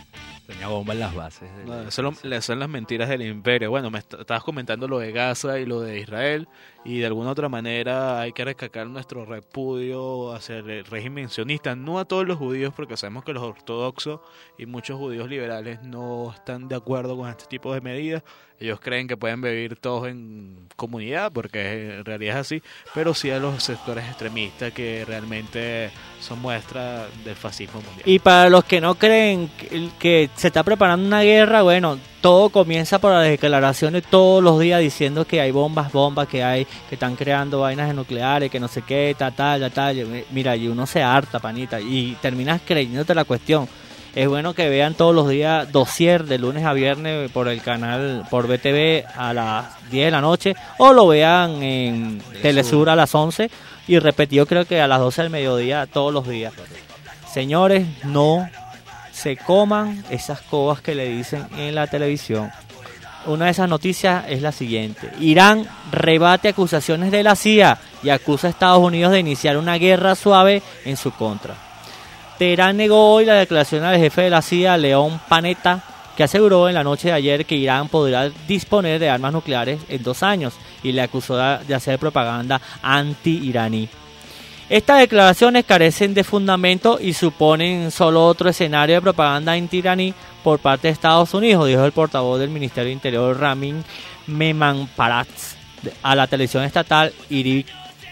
Tenía bomba en las bases. No, eso son las mentiras del imperio. Bueno, estabas comentando lo de Gaza y lo de Israel, y de alguna otra manera hay que recalcar nuestro repudio hacia el régimen sionista, no a todos los judíos, porque sabemos que los ortodoxos y muchos judíos liberales no están de acuerdo con este tipo de medidas. Ellos creen que pueden vivir todos en comunidad, porque en realidad es así, pero sí a los sectores extremistas que realmente son muestra del fascismo mundial. Y para los que no creen que se está preparando una guerra, bueno, todo comienza por las declaraciones todos los días diciendo que hay bombas que están creando vainas nucleares, que no sé qué, tal. Mira, y uno se harta, panita, y terminas creyéndote la cuestión. Es bueno que vean todos los días Dossier de lunes a viernes por el canal, por BTV a las 10 de la noche, o lo vean en Telesur a las 11 y repetido creo que a las 12 del mediodía todos los días. Señores, no se coman esas cosas que le dicen en la televisión. Una de esas noticias es la siguiente: Irán rebate acusaciones de la CIA y acusa a Estados Unidos de iniciar una guerra suave en su contra. Teherán negó hoy la declaración del jefe de la CIA, León Panetta, que aseguró en la noche de ayer que Irán podrá disponer de armas nucleares en 2 años, y le acusó de hacer propaganda anti-iraní. Estas declaraciones carecen de fundamento y suponen solo otro escenario de propaganda anti-iraní por parte de Estados Unidos, dijo el portavoz del Ministerio de Interior, Ramin Mehmanparatz, a la televisión estatal IRIB.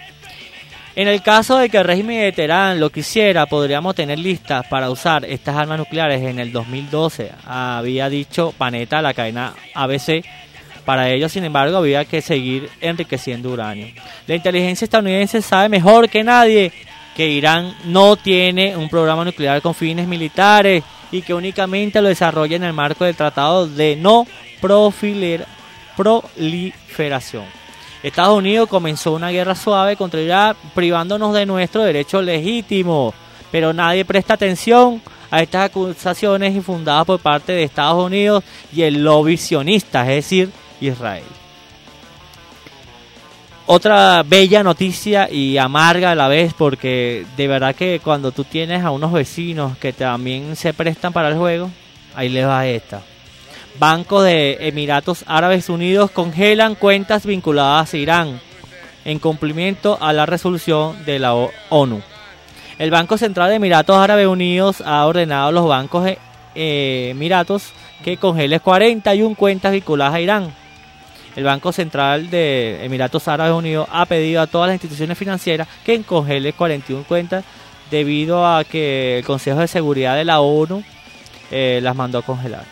En el caso de que el régimen de Teherán lo quisiera, podríamos tener listas para usar estas armas nucleares en el 2012, había dicho Panetta a la cadena ABC. Para ello, sin embargo, había que seguir enriqueciendo uranio. La inteligencia estadounidense sabe mejor que nadie que Irán no tiene un programa nuclear con fines militares y que únicamente lo desarrolla en el marco del Tratado de No Proliferación. Estados Unidos comenzó una guerra suave contra Irán, privándonos de nuestro derecho legítimo, pero nadie presta atención a estas acusaciones infundadas por parte de Estados Unidos y el lobby sionista, es decir, Israel. Otra bella noticia y amarga a la vez, porque de verdad que cuando tú tienes a unos vecinos que también se prestan para el juego, ahí les va esta. Bancos de Emiratos Árabes Unidos congelan cuentas vinculadas a Irán en cumplimiento a la resolución de la ONU. El Banco Central de Emiratos Árabes Unidos ha ordenado a los bancos de Emiratos que congelen 41 cuentas vinculadas a Irán. El Banco Central de Emiratos Árabes Unidos ha pedido a todas las instituciones financieras que congelen 41 cuentas debido a que el Consejo de Seguridad de la ONU las mandó a congelar.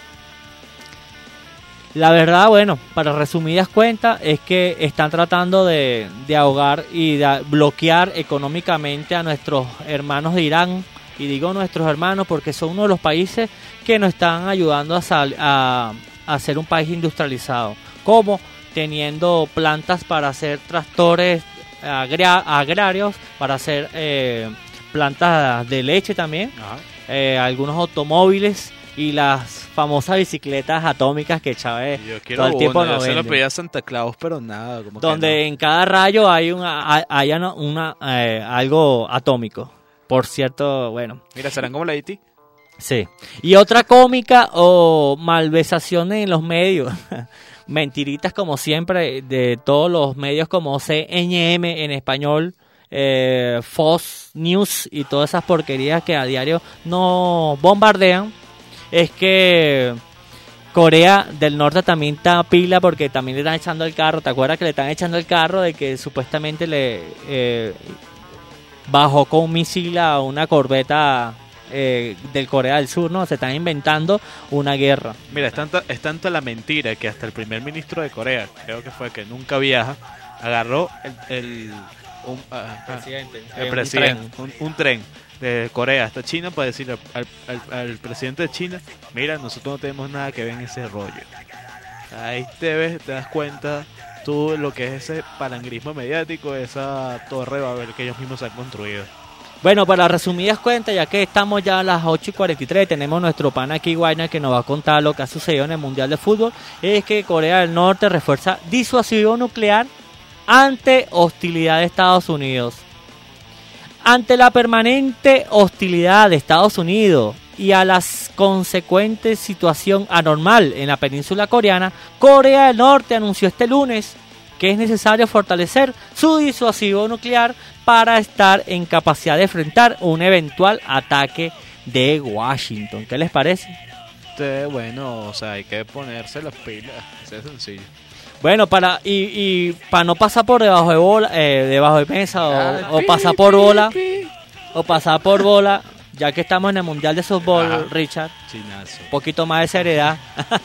La verdad, bueno, para resumidas cuentas, es que están tratando de ahogar y de bloquear económicamente a nuestros hermanos de Irán. Y digo nuestros hermanos porque son uno de los países que nos están ayudando a ser un país industrializado. Como teniendo plantas para hacer tractores agrarios, para hacer plantas de leche también, algunos automóviles y las famosas bicicletas atómicas que Chávez todo el tiempo no vende. Se lo pedía a Santa Claus, pero nada. Como donde que no. En cada rayo hay algo atómico. Por cierto, bueno. Mira, ¿serán como la IT? Sí. Y otra cómica o malversaciones en los medios. Mentiritas como siempre de todos los medios como CNN en español, Fox News y todas esas porquerías que a diario no bombardean. Es que Corea del Norte también está pila porque también le están echando el carro. ¿Te acuerdas que le están echando el carro de que supuestamente le bajó con un misil a una corbeta del Corea del Sur? ¿No? Se están inventando una guerra. Mira, es tanta la mentira que hasta el primer ministro de Corea, creo que fue, que nunca viaja, agarró un tren de Corea hasta China para decirle al presidente de China: mira, nosotros no tenemos nada que ver en ese rollo. Ahí te das cuenta tú lo que es ese palangrismo mediático, esa torre de Babel que ellos mismos han construido. Bueno, para resumidas cuentas, ya que estamos ya a las 8:43, tenemos nuestro pana aquí, Wagner, que nos va a contar lo que ha sucedido en el Mundial de Fútbol. Es que Corea del Norte refuerza disuasivo nuclear ante hostilidad de Estados Unidos. Ante la permanente hostilidad de Estados Unidos y a la consecuente situación anormal en la península coreana, Corea del Norte anunció este lunes que es necesario fortalecer su disuasivo nuclear para estar en capacidad de enfrentar un eventual ataque de Washington. ¿Qué les parece? Bueno, o sea, hay que ponerse las pilas, eso es sencillo. Bueno, para no pasar por debajo de mesa o pasar por bola, ya que estamos en el Mundial de Softball, Richard, chinazo. Un poquito más de seriedad.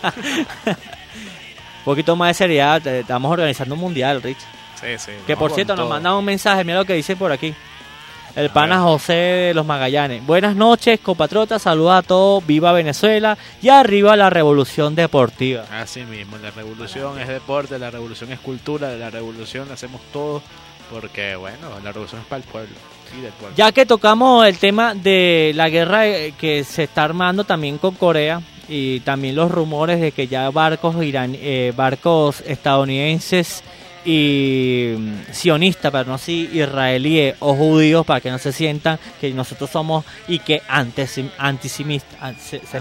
Estamos organizando un Mundial, Richard. Sí. Que por cierto nos mandan un mensaje, mira lo que dice por aquí. El pana José de los Magallanes. Buenas noches, compatriotas, saludos a todos, viva Venezuela y arriba la revolución deportiva. Así mismo, la revolución es deporte, la revolución es cultura, la revolución la hacemos todos porque, bueno, la revolución es para el pueblo y del pueblo. Ya que tocamos el tema de la guerra que se está armando también con Corea y también los rumores de que ya barcos estadounidenses y sionistas, pero no así israelíes o judíos, para que no se sientan que nosotros somos y que antisemistas.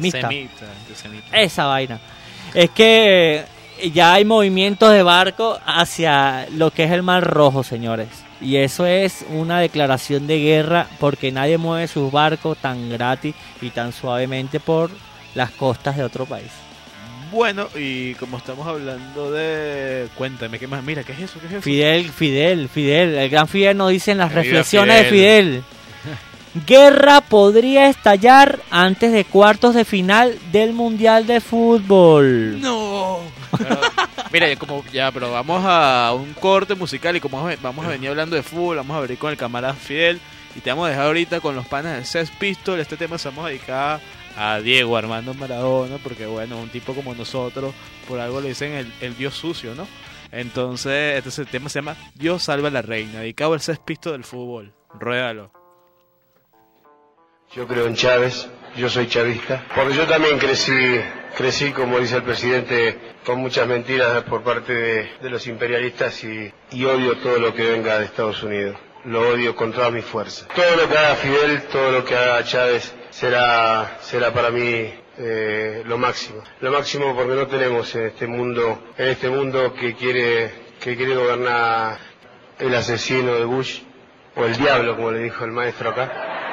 Esa vaina. Es que ya hay movimientos de barcos hacia lo que es el Mar Rojo, señores. Y eso es una declaración de guerra porque nadie mueve sus barcos tan gratis y tan suavemente por las costas de otro país. Bueno, y como estamos hablando de... Cuéntame, ¿qué más? Mira, ¿qué es eso? Fidel. El gran Fidel nos dice en las reflexiones de Fidel. Guerra podría estallar antes de cuartos de final del Mundial de Fútbol. No. Mira, pero vamos a un corte musical y como vamos a venir hablando de fútbol, vamos a venir con el camarada Fidel y te vamos a dejar ahorita con los panas de Sex Pistols. Este tema se vamos a dedicar a Diego Armando Maradona, porque bueno, un tipo como nosotros, por algo le dicen el dios sucio, ¿no? Entonces el tema se llama Dios salva a la reina, dedicado al Sex Pistols del fútbol. Ruédalo. Yo creo en Chávez, yo soy chavista, porque yo también crecí, como dice el presidente, con muchas mentiras por parte de los imperialistas y odio todo lo que venga de Estados Unidos. Lo odio con toda mi fuerza. Todo lo que haga Fidel, todo lo que haga Chávez será para mí lo máximo porque no tenemos en este mundo que quiere gobernar el asesino de Bush o el diablo, como le dijo el maestro acá.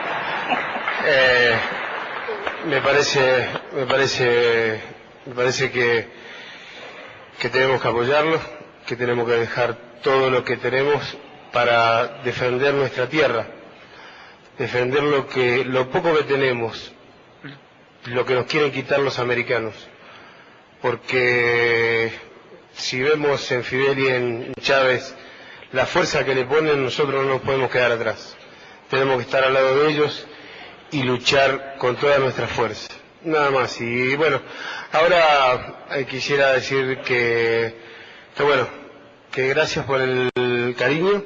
Me parece que tenemos que apoyarlo, que tenemos que dejar todo lo que tenemos para defender nuestra tierra, defender lo poco que tenemos, lo que nos quieren quitar los americanos, porque si vemos en Fidel y en Chávez la fuerza que le ponen, nosotros no nos podemos quedar atrás, tenemos que estar al lado de ellos y luchar con toda nuestra fuerza, nada más. Y bueno, ahora quisiera decir que gracias por el cariño.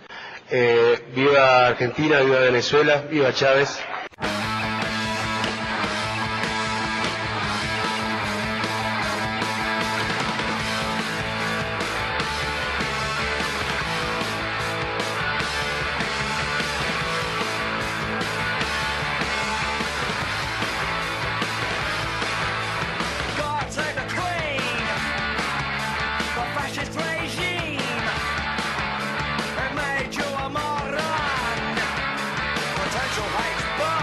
Viva Argentina, viva Venezuela, viva Chávez. Potential hate.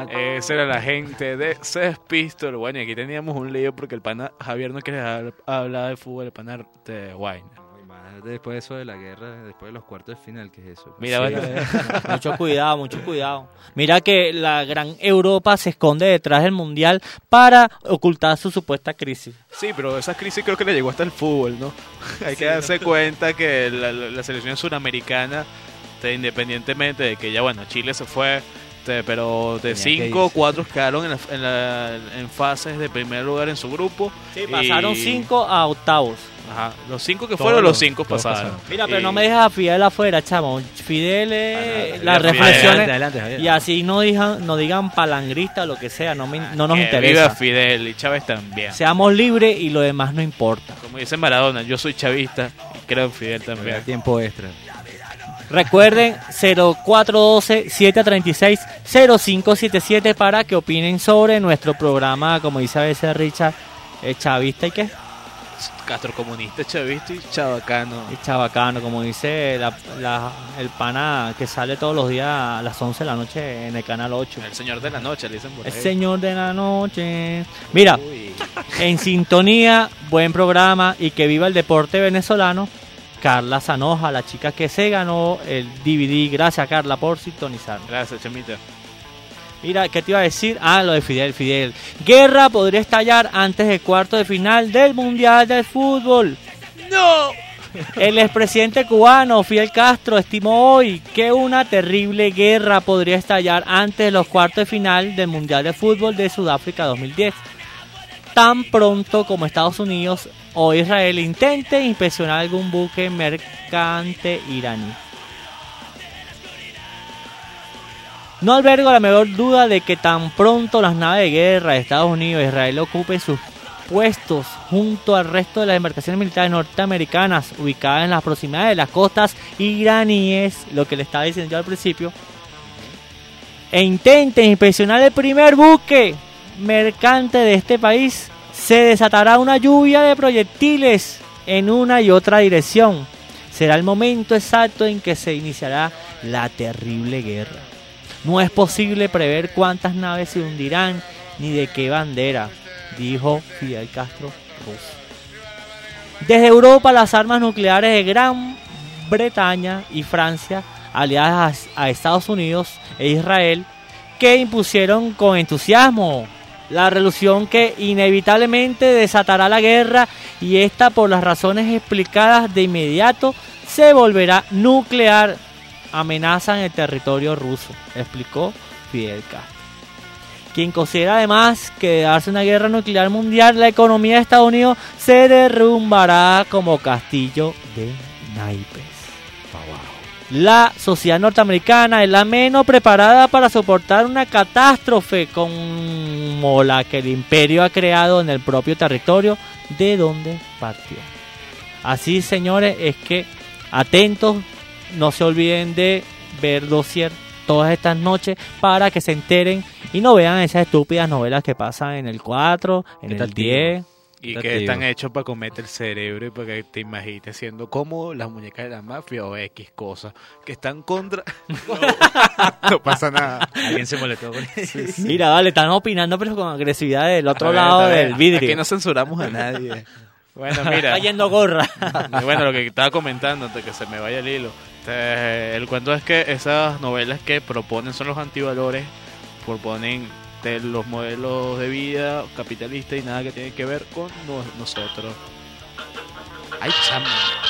Esa era la gente de Sex Pistols. Bueno, y aquí teníamos un lío porque el pana Javier no quiere hablar de fútbol, el pana de Wayne. Después de eso de la guerra, después de los cuartos de final, ¿qué es eso? Mira, Sí. Mucho cuidado. Mira que la gran Europa se esconde detrás del Mundial para ocultar su supuesta crisis. Sí, pero esa crisis creo que le llegó hasta el fútbol, ¿no? Hay que darse cuenta que la selección suramericana, independientemente de que ya, bueno, Chile se fue, pero de 5, 4 quedaron en fases de primer lugar en su grupo. Sí, pasaron 5 a octavos. Ajá, los 5 que fueron, los 5 pasaron. Mira, pero no me dejes a Fidel afuera, chamo. Fidel, las reflexiones. Adelante, y así no digan palangrista o lo que sea, no nos interesa. Viva Fidel y Chávez también. Seamos libres y lo demás no importa. Como dice Maradona, yo soy chavista y creo en Fidel también. Tiempo extra. Recuerden 0412-736-0577 para que opinen sobre nuestro programa, como dice a veces Richard, chavista y qué. Castrocomunista, chavista y chabacano. Y chabacano, como dice el pana que sale todos los días a las 11 de la noche en el canal 8. El señor de la noche, le dicen por ahí. El señor de la noche. Mira, en sintonía, buen programa y que viva el deporte venezolano. Carla Zanoja, la chica que se ganó el DVD. Gracias, Carla, por sintonizar. Gracias, Chemita. Mira, ¿qué te iba a decir? Lo de Fidel. Guerra podría estallar antes del cuarto de final del Mundial del Fútbol. ¡No! El expresidente cubano Fidel Castro estimó hoy que una terrible guerra podría estallar antes de los cuartos de final del Mundial de Fútbol de Sudáfrica 2010. Tan pronto como Estados Unidos o Israel intente inspeccionar algún buque mercante iraní. No albergo la menor duda de que tan pronto las naves de guerra de Estados Unidos e Israel ocupen sus puestos junto al resto de las embarcaciones militares norteamericanas ubicadas en las proximidades de las costas iraníes, lo que le estaba diciendo yo al principio, e intenten inspeccionar el primer buque mercante de este país, se desatará una lluvia de proyectiles en una y otra dirección. Será el momento exacto en que se iniciará la terrible guerra. No es posible prever cuántas naves se hundirán ni de qué bandera, dijo Fidel Castro ruso. Desde Europa, las armas nucleares de Gran Bretaña y Francia, aliadas a Estados Unidos e Israel, que impusieron con entusiasmo la resolución que inevitablemente desatará la guerra, y esta, por las razones explicadas de inmediato, se volverá nuclear. Amenazan el territorio ruso, explicó Fidel Castro, quien considera además que de darse una guerra nuclear mundial, la economía de Estados Unidos se derrumbará como castillo de naipes. La sociedad norteamericana es la menos preparada para soportar una catástrofe como la que el imperio ha creado en el propio territorio de donde partió. Así, señores, es que atentos. No se olviden de ver Dossier todas estas noches para que se enteren y no vean esas estúpidas novelas que pasan en el 4, en el 10. Y que están hechos para comerte el cerebro y para que te imagines siendo como las muñecas de la mafia o X cosas que están contra... No pasa nada. Alguien se molestó con eso. Sí. Mira, vale, están opinando pero con agresividad del otro lado del vidrio. Aquí no censuramos a nadie. Bueno, mira. Está yendo gorra. Bueno, lo que estaba comentando antes que se me vaya el hilo. El cuento es que esas novelas que proponen son los antivalores, proponen de los modelos de vida capitalistas y nada que tiene que ver con nosotros. ¡Ay, chamo!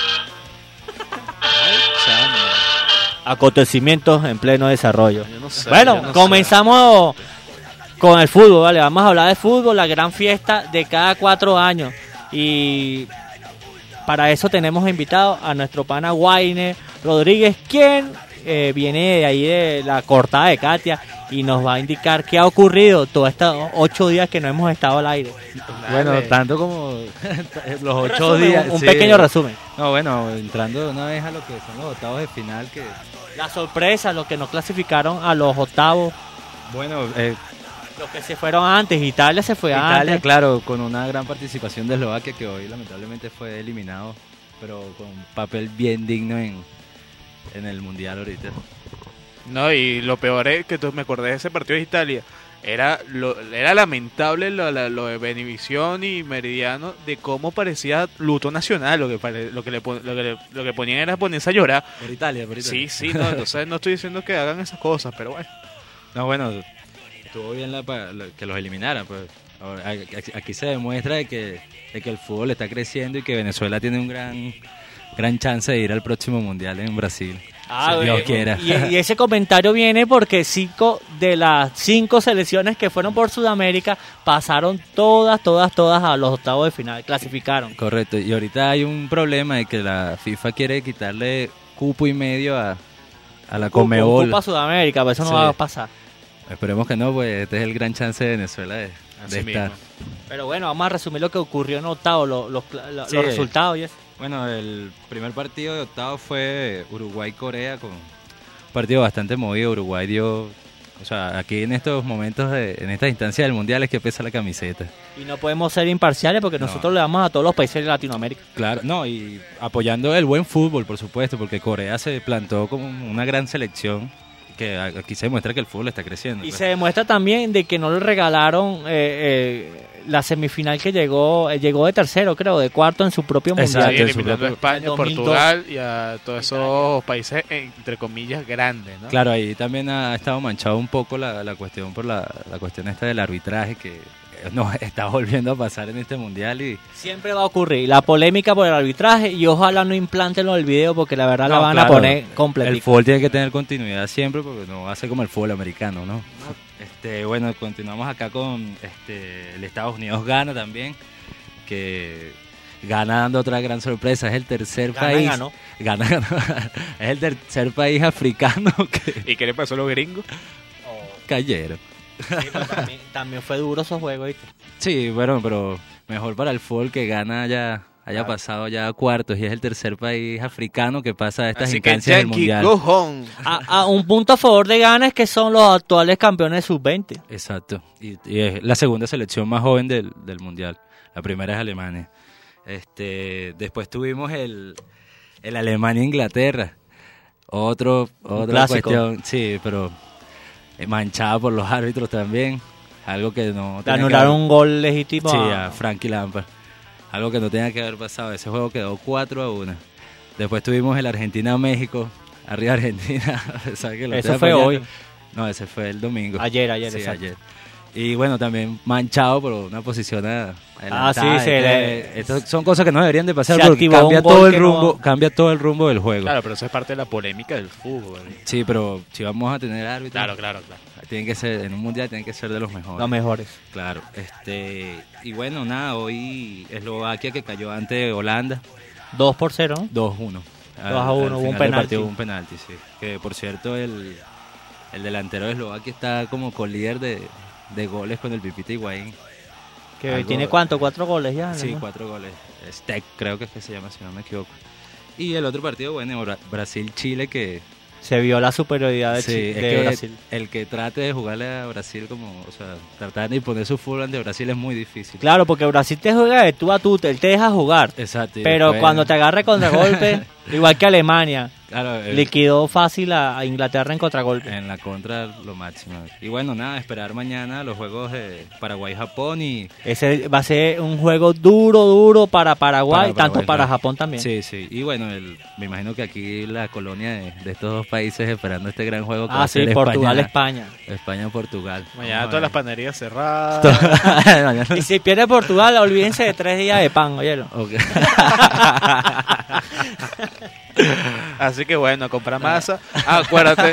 ¡Ay, chamo! Acontecimientos en pleno desarrollo. No sé, bueno, comenzamos con el fútbol, ¿vale? Vamos a hablar de fútbol, la gran fiesta de cada 4 años. Y para eso tenemos invitado a nuestro pana Wayne Rodríguez, quien viene de ahí de la cortada de Katia y nos va a indicar qué ha ocurrido todos estos 8 días que no hemos estado al aire. Bueno, tanto como los 8 días. Un pequeño resumen. No, bueno, entrando de una vez a lo que son los octavos de final. Que la sorpresa, los que nos clasificaron a los octavos. Bueno, los que se fueron antes, Italia se fue antes. Italia, claro, con una gran participación de Eslovaquia, que hoy lamentablemente fue eliminado, pero con un papel bien digno en el Mundial ahorita. No, y lo peor es que me acordé de ese partido de Italia. Era lamentable lo de Venevisión y Meridiano, de cómo parecía luto nacional. Lo que ponían era ponerse a llorar. Por Italia. Sí, no, entonces no estoy diciendo que hagan esas cosas, pero bueno. No, bueno, estuvo bien que los eliminaran, pues. Ahora, aquí se demuestra de que el fútbol está creciendo y que Venezuela tiene un gran chance de ir al próximo mundial en Brasil. Si Dios quiera. Y ese comentario viene porque 5 de las 5 selecciones que fueron por Sudamérica pasaron todas a los octavos de final, clasificaron. Correcto, y ahorita hay un problema de que la FIFA quiere quitarle cupo y medio a la Conmebol. Cupo a Sudamérica, pero eso no va a pasar. Esperemos que no, pues este es el gran chance de Venezuela de estar. Pero bueno, vamos a resumir lo que ocurrió en octavo, los resultados y eso. Bueno, el primer partido de octavo fue Uruguay-Corea, con un partido bastante movido. Uruguay dio, o sea, aquí en estos momentos, en estas instancias del Mundial es que pesa la camiseta. Y no podemos ser imparciales porque nosotros le damos a todos los países de Latinoamérica. Claro, no, y apoyando el buen fútbol, por supuesto, porque Corea se plantó como una gran selección, que aquí se demuestra que el fútbol está creciendo. Y se demuestra también de que no le regalaron la semifinal que llegó de tercero, creo, de cuarto en su propio mundial. Sí, eliminando a España, Portugal y a todos esos países, entre comillas, grandes, ¿no? Claro, ahí también ha estado manchado un poco la cuestión por la cuestión esta del arbitraje que nos está volviendo a pasar en este mundial. Y siempre va a ocurrir la polémica por el arbitraje y ojalá no implantenlo en el video porque la verdad la van a poner completa. El fútbol tiene que tener continuidad siempre porque no va a ser como el fútbol americano, ¿no? Bueno, continuamos acá con el Estados Unidos gana también, que gana dando otra gran sorpresa, es el tercer país. Ganó. Es el tercer país africano que... ¿Y qué le pasó a los gringos? Cayeron. Sí, pero también fue duro esos juegos, ¿viste? Sí, bueno, pero mejor para el fútbol que gana haya pasado ya a cuartos y es el tercer país africano que pasa a estas instancias del mundial. Go home. Un punto a favor de Ghana es que son los actuales campeones sub-20. Exacto, y es la segunda selección más joven del mundial. La primera es Alemania. Después tuvimos el Alemania-Inglaterra. Otra cuestión, sí, pero manchada por los árbitros también, algo que no tenía anularon un gol legítimo a Frankie Lampard, algo que no tenía que haber pasado. Ese juego quedó 4-1. Después tuvimos el Argentina-México, arriba Argentina. Eso fue hoy. No, ese fue el domingo. Ayer, sí, ayer. Y bueno, también manchado por una posición adelantada. Sí, estas son cosas que no deberían de pasar porque cambia todo el rumbo del juego. Claro, pero eso es parte de la polémica del fútbol. Sí, pero si vamos a tener árbitros, claro. Tienen que ser, en un mundial tienen que ser de los mejores. Los mejores. Claro. Y bueno, nada, hoy Eslovaquia que cayó ante Holanda. 2-0, ¿no? 2-1. 2-1, hubo un penalti. Hubo un penalti, sí. Que por cierto, el delantero de Eslovaquia está como colíder de goles con el Pipita Higuaín. Que tiene ¿cuánto? 4 goles ya, ¿no? Sí, 4 goles. Steck creo que es que se llama, si no me equivoco. Y el otro partido, bueno, Brasil-Chile, que se vio la superioridad de Brasil. El que trate de jugarle a Brasil tratar de imponer su fútbol ante Brasil es muy difícil. Claro, porque Brasil te juega de tú a tú, él te deja jugar. Exacto. Pero después, cuando te agarre contragolpe, igual que Alemania, claro, liquidó fácil a Inglaterra en contragolpe. En la contra lo máximo. Y bueno, nada, esperar mañana los juegos de Paraguay-Japón y... Ese va a ser un juego duro para Paraguay, tanto para Japón también. Sí. Y bueno, me imagino que aquí la colonia de estos dos países esperando este gran juego. Sí, Portugal-España. España-Portugal. Mañana todas las panaderías cerradas. Y si pierde Portugal, olvídense de 3 días de pan, óyelo. Okay. Así que bueno, a comprar masa. Acuérdate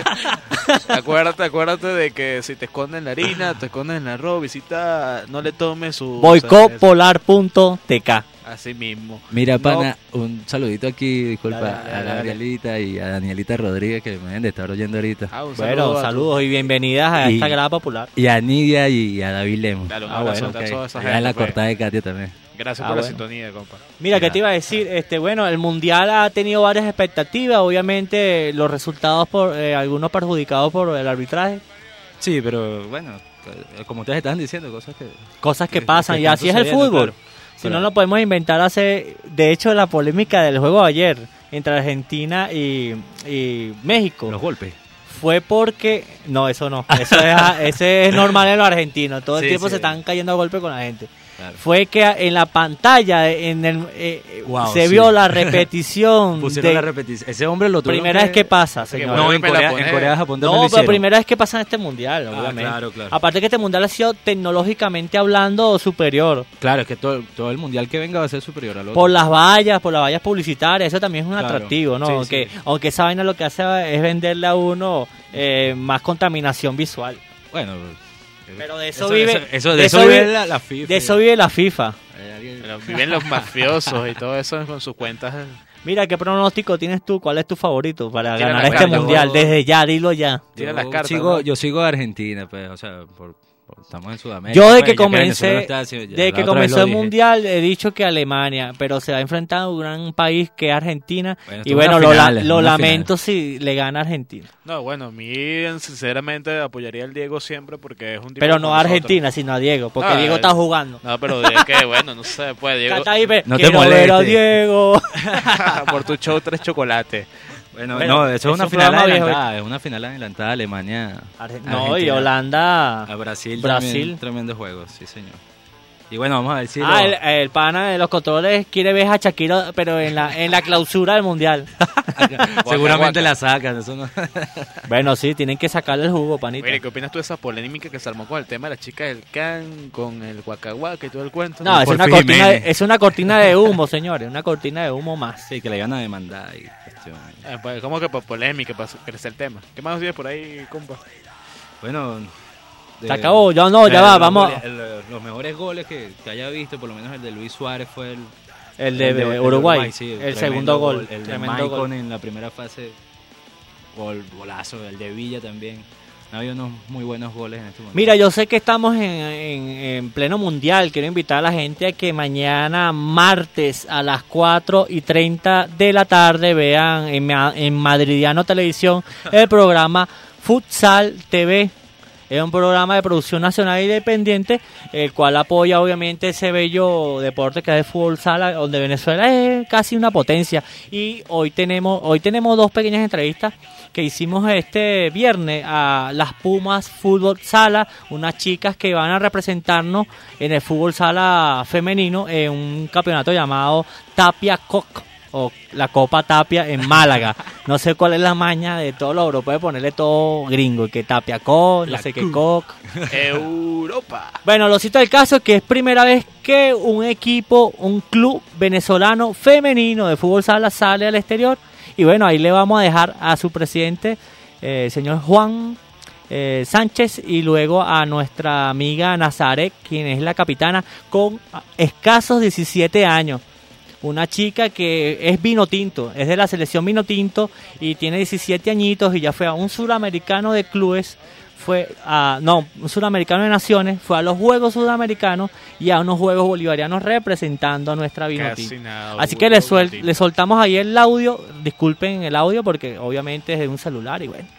de que si te esconden la harina, te esconden el arroz, no le tomes su... boicotpolar.tk. Así mismo. Mira, pana, un saludito aquí, disculpa, a Gabrielita y a Danielita Rodríguez que me deben de estar oyendo ahorita. Bueno, saludos y bienvenidas a esta grada popular. Y a Nidia y a David Lemos. Dale un abrazo a toda esa gente. A la cortada de Katia también. Gracias por la sintonía, compa. Mira, ¿qué te iba a decir? Bueno, el Mundial ha tenido varias expectativas. Obviamente, los resultados algunos perjudicados por el arbitraje. Sí, pero bueno, como ustedes estaban diciendo, cosas que pasan. Y así es el fútbol. Claro. Si no, lo podemos inventar de hecho, la polémica del juego de ayer entre Argentina y México. Los golpes. fue porque... No, eso no. Ese es normal en los argentinos. Todo el tiempo se están cayendo a golpe con la gente. Claro. Fue que en la pantalla se vio la repetición. La repetición. Ese hombre lo tuvo. Primera vez que pasa, señor. No, en Corea, Japón también no, pero primera vez que pasa en este mundial, obviamente. Claro. Aparte que este mundial ha sido tecnológicamente hablando superior. Claro, es que todo el mundial que venga va a ser superior al otro. Por las vallas publicitarias, eso también es un atractivo, ¿no? Aunque esa vaina lo que hace es venderle a uno más contaminación visual. Bueno, pero de eso vive la FIFA. De eso vive la FIFA. Pero viven los mafiosos y todo eso con sus cuentas. Mira, ¿qué pronóstico tienes tú? ¿Cuál es tu favorito para ganar este mundial? Desde ya, dilo ya. Tira las cartas. Yo sigo a Argentina, pues, o sea, estamos en Sudamérica. Yo desde que comenzó el mundial he dicho que Alemania, pero se va a enfrentar a un gran país que es Argentina. Y bueno, lo lamento si le gana Argentina. No, bueno, a mí sinceramente apoyaría al Diego siempre porque es un tipo. Pero no a Argentina, sino a Diego, porque Diego está jugando. No, pero es que bueno, no se puede. Diego. No te molestes. A Diego. Por tu show 3 chocolates. Bueno, no, eso es una final adelantada. Es una final adelantada. Alemania. No, y Holanda. A Brasil. También, tremendo juego, sí, señor. Y bueno, vamos a ver si. El pana de los controles quiere ver a Shakira, pero en la clausura del mundial. Seguramente la sacan. Eso no. Bueno, sí, tienen que sacarle el jugo, panita. Mire, ¿qué opinas tú de esa polémica que se armó con el tema de la chica del can, con el guacahuaca y todo el cuento? No, es una cortina de humo, señores. Una cortina de humo más. Sí, que le iban a demandar y cuestión. Pues, ¿cómo que por polémica, para crecer el tema? ¿Qué más tienes por ahí, compa? Bueno. Se acabó, ya va, vamos. Los mejores goles que haya visto, por lo menos el de Luis Suárez fue el de Uruguay, sí, el segundo gol. El de Maicon en la primera fase, golazo, el de Villa también. Ha habido unos muy buenos goles en este momento. Mira, yo sé que estamos en pleno mundial. Quiero invitar a la gente a que mañana martes a las 4:30 de la tarde vean en Madridiano Televisión el programa Futsal TV. Es un programa de producción nacional independiente, el cual apoya obviamente ese bello deporte que es el fútbol sala, donde Venezuela es casi una potencia. Y hoy tenemos dos pequeñas entrevistas que hicimos este viernes a las Pumas Fútbol Sala, unas chicas que van a representarnos en el fútbol sala femenino en un campeonato llamado Tapia Coc, o la Copa Tapia en Málaga. No sé cuál es la maña de todos los europeos de ponerle todo gringo, que Tapia Coc, no sé qué Coc. Europa. Bueno, lo cito del caso es que es primera vez que un club venezolano femenino de fútbol sala sale al exterior. Y bueno, ahí le vamos a dejar a su presidente, señor Juan Sánchez, y luego a nuestra amiga Nazaret, quien es la capitana, con escasos 17 años. Una chica que es vino tinto, es de la selección vino tinto y tiene 17 añitos y ya fue a un suramericano de clubes, un suramericano de naciones, fue a los Juegos Sudamericanos y a unos Juegos Bolivarianos representando a nuestra vino tinto. Así que le soltamos ahí el audio, disculpen el audio porque obviamente es de un celular y bueno.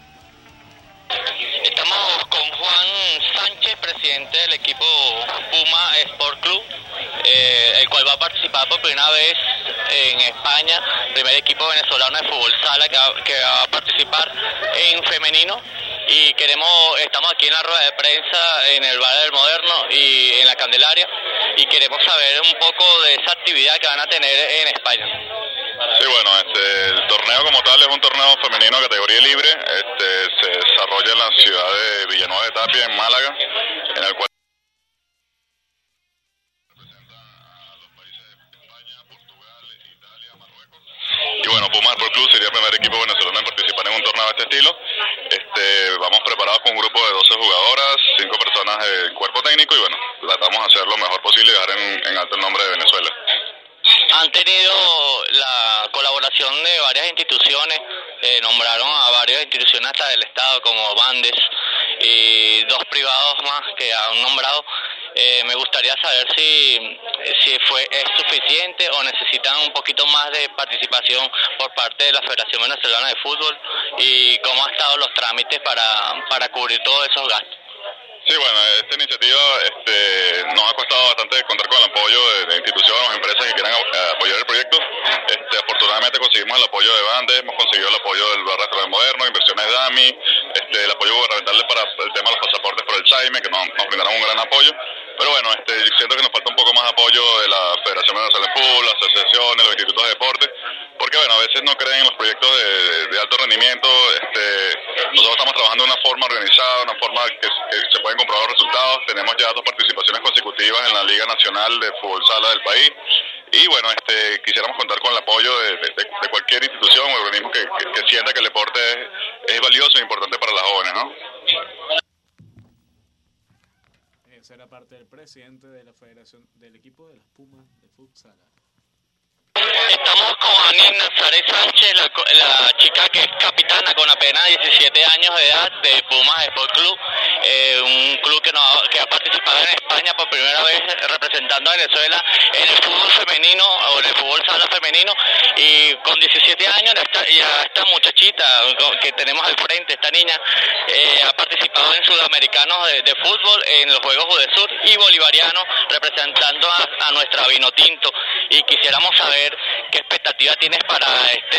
Estamos con Juan Sánchez, presidente del equipo Puma Sport Club, el cual va a participar por primera vez en España, primer equipo venezolano de fútbol sala que va a participar en femenino. Y estamos aquí en la rueda de prensa en el Bar del Moderno y en la Candelaria y queremos saber un poco de esa actividad que van a tener en España. Sí, bueno, el torneo como tal es un torneo femenino categoría libre, se desarrolla en la ciudad de Villanueva de Tapia, en Málaga, en el cual y bueno, Puma Sport Club sería el primer equipo venezolano en participar en un torneo de este estilo. Vamos preparados con un grupo de 12 jugadoras, 5 personas de cuerpo técnico y bueno, tratamos de hacer lo mejor posible y dejar en alto el nombre de Venezuela. Han tenido la colaboración de varias instituciones, nombraron a varias instituciones hasta del Estado como Bandes y 2 privados más que han nombrado. Me gustaría saber si es suficiente o necesitan un poquito más de participación por parte de la Federación Venezolana de Fútbol y cómo han estado los trámites para cubrir todos esos gastos. Sí, bueno, esta iniciativa nos ha costado bastante contar con el apoyo de instituciones o empresas que quieran apoyar el proyecto. Afortunadamente conseguimos el apoyo de Bandes, hemos conseguido el apoyo del Bar Restaurante Moderno, Inversiones DAMI, apoyo gubernamental para el tema de los pasaportes por el Chaime, que nos brindaron un gran apoyo. Pero bueno, siento que nos falta un poco más apoyo de la Federación Venezolana de Fútbol, las asociaciones, los institutos de deporte, porque bueno, a veces no creen en los proyectos de alto rendimiento. Nosotros estamos trabajando de una forma organizada, una forma que se pueden comprobar los resultados. Tenemos ya 2 participaciones consecutivas en la Liga Nacional de Fútbol Sala del país. Y bueno, quisiéramos contar con el apoyo de cualquier institución o organismo que sienta que el deporte es valioso e importante para las jóvenes, ¿no? Esa era parte del presidente de la Federación del equipo de las Pumas de Futsal. Estamos con Annie Nazaret Sánchez, la chica que es capitana con apenas 17 años de edad de Pumas Sport Club, un club que ha participado en España por primera vez representando a Venezuela en el fútbol femenino o en el fútbol sala femenino, y con 17 años esta muchachita que tenemos al frente, esta niña, ha participado en sudamericanos de fútbol en los Juegos Udesur y bolivarianos representando a nuestra Vinotinto, y quisiéramos saber qué expectativa tienes para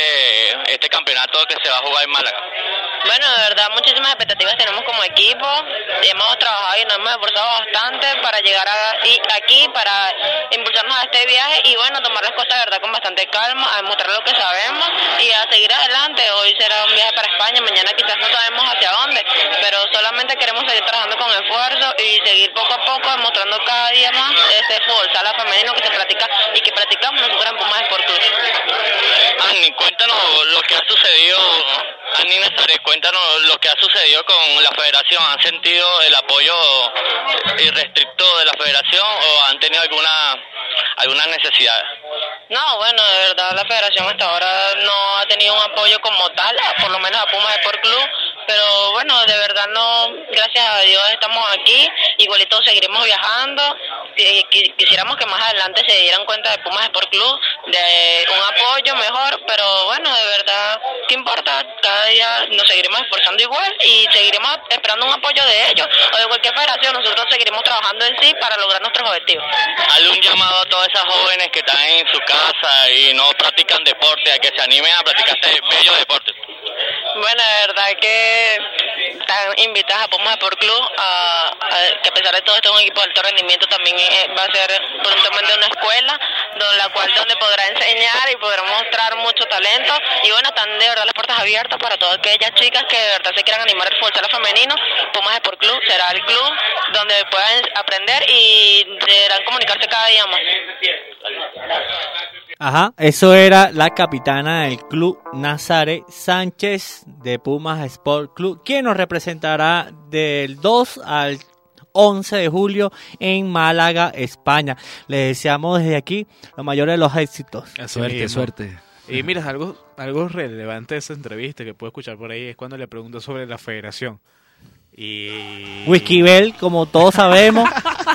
este campeonato que se va a jugar en Málaga. Bueno, de verdad, muchísimas expectativas tenemos como equipo. Hemos trabajado y nos hemos esforzado bastante para llegar aquí, para impulsarnos a este viaje y bueno, tomar las cosas de verdad con bastante calma, a demostrar lo que sabemos y a seguir adelante. Hoy será un viaje para España, mañana quizás no sabemos hacia dónde, pero solamente queremos seguir trabajando con esfuerzo y seguir poco a poco demostrando cada día más este fútbol sala femenino que se practica y que practicamos nosotros en Pumas Sport Club. Annie, cuéntanos lo que ha sucedido. Annie Nazaret, cuéntanos lo que ha sucedido con la federación. ¿Han sentido el apoyo irrestricto de la federación o han tenido alguna necesidad? No, bueno, de verdad la federación hasta ahora no ha tenido un apoyo como tal, por lo menos a Pumas Sport Club, pero bueno, de verdad no, gracias a Dios estamos aquí, igualito seguiremos viajando. Quisiéramos que más adelante se dieran cuenta de Pumas Sport Club, de un apoyo mejor, pero bueno, de verdad, ¿qué importa? Cada día nos seguiremos esforzando igual y seguiremos esperando un apoyo de ellos o de cualquier federación. Nosotros seguiremos trabajando en sí para lograr nuestros objetivos. Hazle un llamado a todas esas jóvenes que están en su casa y no practican deporte, a que se animen a practicar este bello deporte. Bueno, de verdad que están invitadas a Pumas Sport Club, que a pesar de todo esto es un equipo de alto rendimiento, también va a ser prontamente una escuela donde podrá enseñar y podrá mostrar mucho talento, y bueno, están de verdad las puertas abiertas para todas aquellas chicas que de verdad se quieran animar al fútbol sala femenino. Pumas Sport Club será el club donde puedan aprender y deberán comunicarse cada día más. Ajá, eso era la capitana del club, Nazaret Sánchez de Pumas Sport Club, quien nos representará del 2 al 11 de julio en Málaga, España. Le deseamos desde aquí los mayores de los éxitos. Suerte. Y mira, algo relevante de esa entrevista que puedo escuchar por ahí es cuando le pregunto sobre la federación. Y Whisky Bell, como todos sabemos,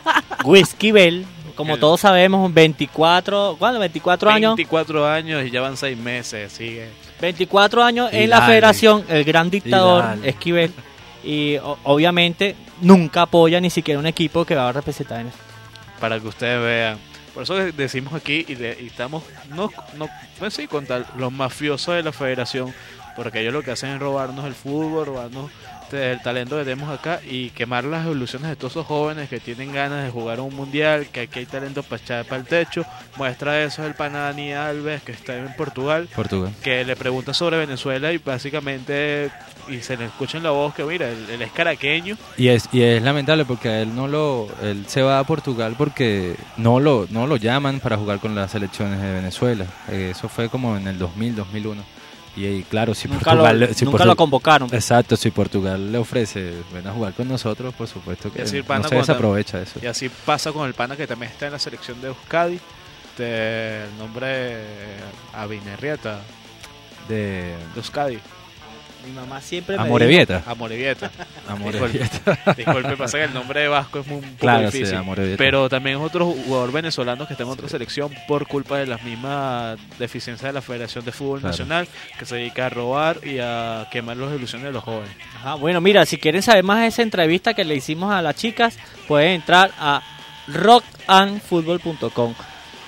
todos sabemos, 24 años. 24 años y ya van 6 meses, sigue. 24 años en la federación, el gran dictador Esquivel. Y obviamente nunca apoya ni siquiera un equipo que va a representar en eso. Para que ustedes vean. Por eso decimos aquí y estamos contra los mafiosos de la federación, porque ellos lo que hacen es robarnos el fútbol, robarnos el talento que tenemos acá y quemar las ilusiones de todos esos jóvenes que tienen ganas de jugar un mundial, que aquí hay talento para echar para el techo. Muestra de eso es el pana Dani Alves, que está en Portugal, que le pregunta sobre Venezuela y básicamente se le escucha en la voz que mira, él es caraqueño. Y es lamentable porque a él él se va a Portugal porque no lo llaman para jugar con las selecciones de Venezuela. Eso fue como en el 2001. Y claro, si nunca lo convocaron. Exacto, si Portugal le ofrece ven a jugar con nosotros, por supuesto que no se desaprovecha eso. Y así pasa con el pana que también está en la selección de Euskadi, el nombre Abinerrieta de Euskadi. Mi mamá siempre me Amorebieta. Disculpe, pasa que el nombre de vasco es un poco difícil. Sí, pero también es otro jugador venezolano que está en otra selección por culpa de las mismas deficiencias de la Federación de Fútbol Nacional, que se dedica a robar y a quemar las ilusiones de los jóvenes. Ajá, bueno, mira, si quieren saber más de esa entrevista que le hicimos a las chicas, pueden entrar a rockandfootball.com.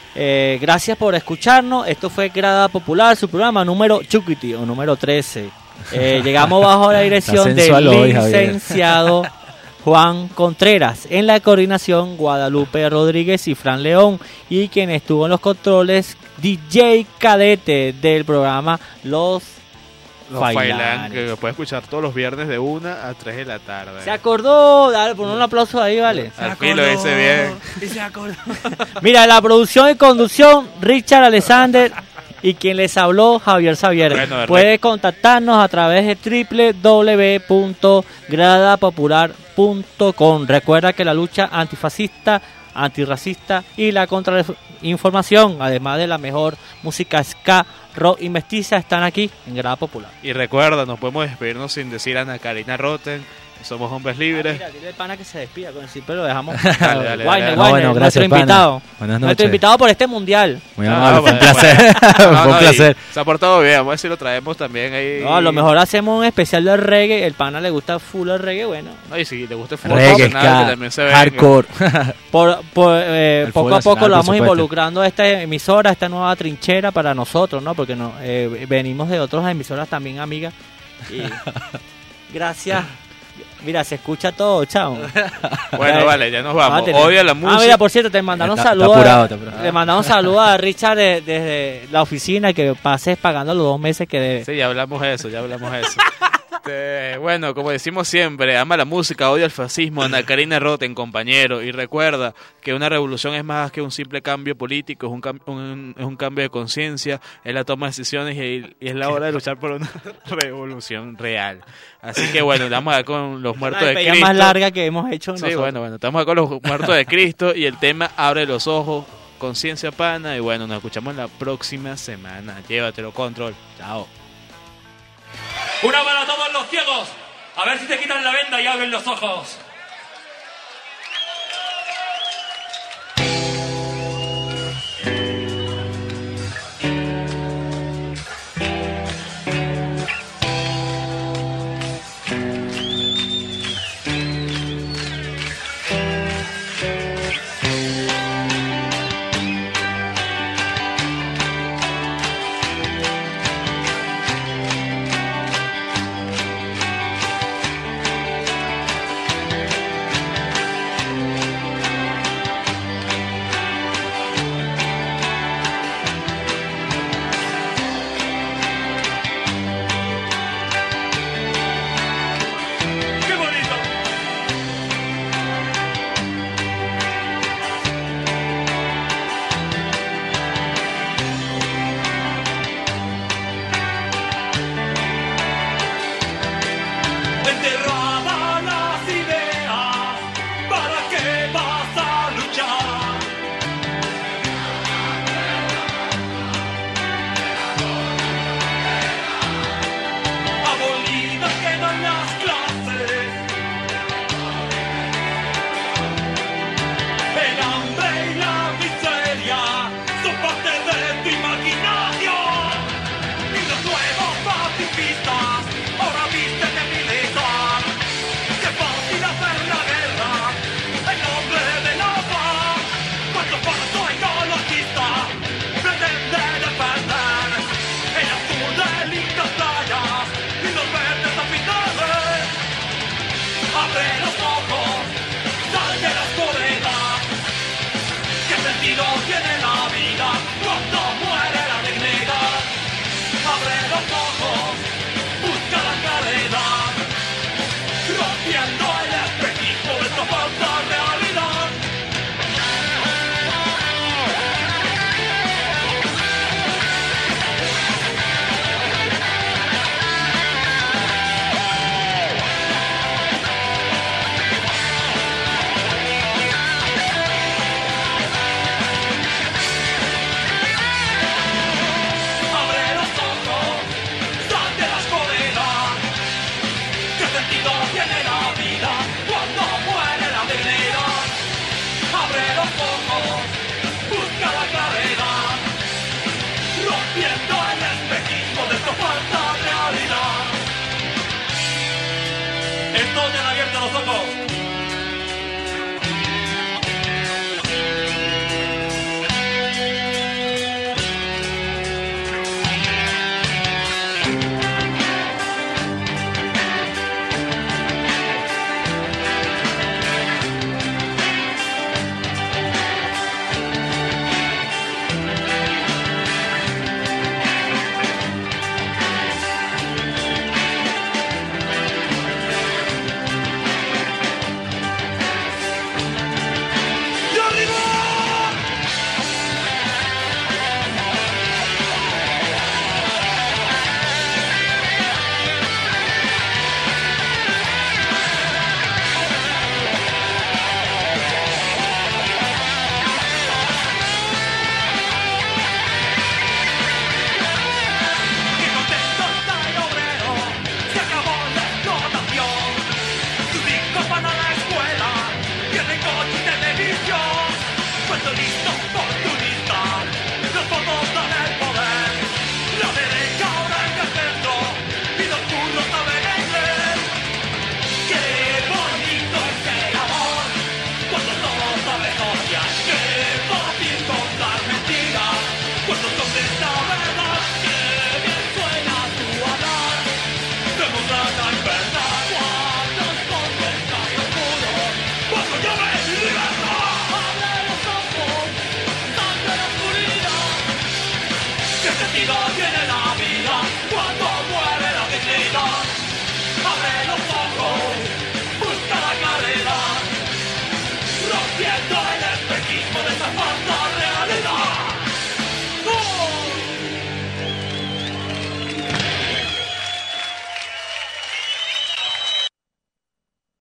Gracias por escucharnos. Esto fue Grada Popular, su programa número Chuquiti o número 13. Llegamos bajo la dirección del licenciado Juan Contreras, en la coordinación Guadalupe Rodríguez y Fran León, y quien estuvo en los controles, DJ Cadete, del programa Los Failán, que lo puede escuchar todos los viernes de 1 a 3 de la tarde. Se acordó, dale, pon un aplauso ahí, vale. Al fin lo hice bien. Y se acordó. Mira, la producción y conducción, Richard Alexander, y quien les habló, Javier Xavier. Bueno, puede contactarnos a través de www.gradapopular.com. Recuerda que la lucha antifascista, antirracista y la contrainformación, además de la mejor música ska, rock y mestiza, están aquí en Grada Popular. Y recuerda, no podemos despedirnos sin decir Ana Karina Roten, somos hombres libres. Mira, dile al pana que se despida, con el siempre lo dejamos. Dale. Bueno, gracias, nuestro invitado. Buenas noches. Nuestro invitado por este mundial. Muy amable, fue un placer. Fue un placer. Se ha portado bien, vamos a ver si lo traemos también ahí. No, a lo mejor hacemos un especial de reggae, el pana le gusta full el reggae, bueno. No, y si le gusta full reggae, ska, también se hardcore. Poco a poco lo vamos involucrando a esta emisora, a esta nueva trinchera para nosotros, ¿no? Porque venimos de otras emisoras también, amigas. Y gracias. Mira, se escucha todo, chao. Bueno, vale, ya nos vamos. Odia la música. Mira, por cierto, te mandamos saludos. Le mandamos saludos a Richard desde la oficina, que pases pagando los 2 meses que debe. Sí, ya hablamos eso. Bueno, como decimos siempre, ama la música, odia el fascismo. Ana Karina Roten, compañero. Y recuerda que una revolución es más que un simple cambio político, es un cambio de conciencia, es la toma de decisiones y es la hora de luchar por una revolución real. Así que bueno, estamos acá con los muertos de Cristo. La más larga que hemos hecho nosotros. Sí, bueno, estamos acá con los muertos de Cristo y el tema Abre los ojos, conciencia pana. Y bueno, nos escuchamos la próxima semana. Llévatelo, Control. Chao. Una para todos los ciegos. A ver si te quitan la venda y abren los ojos. Esto te han abierto los ojos.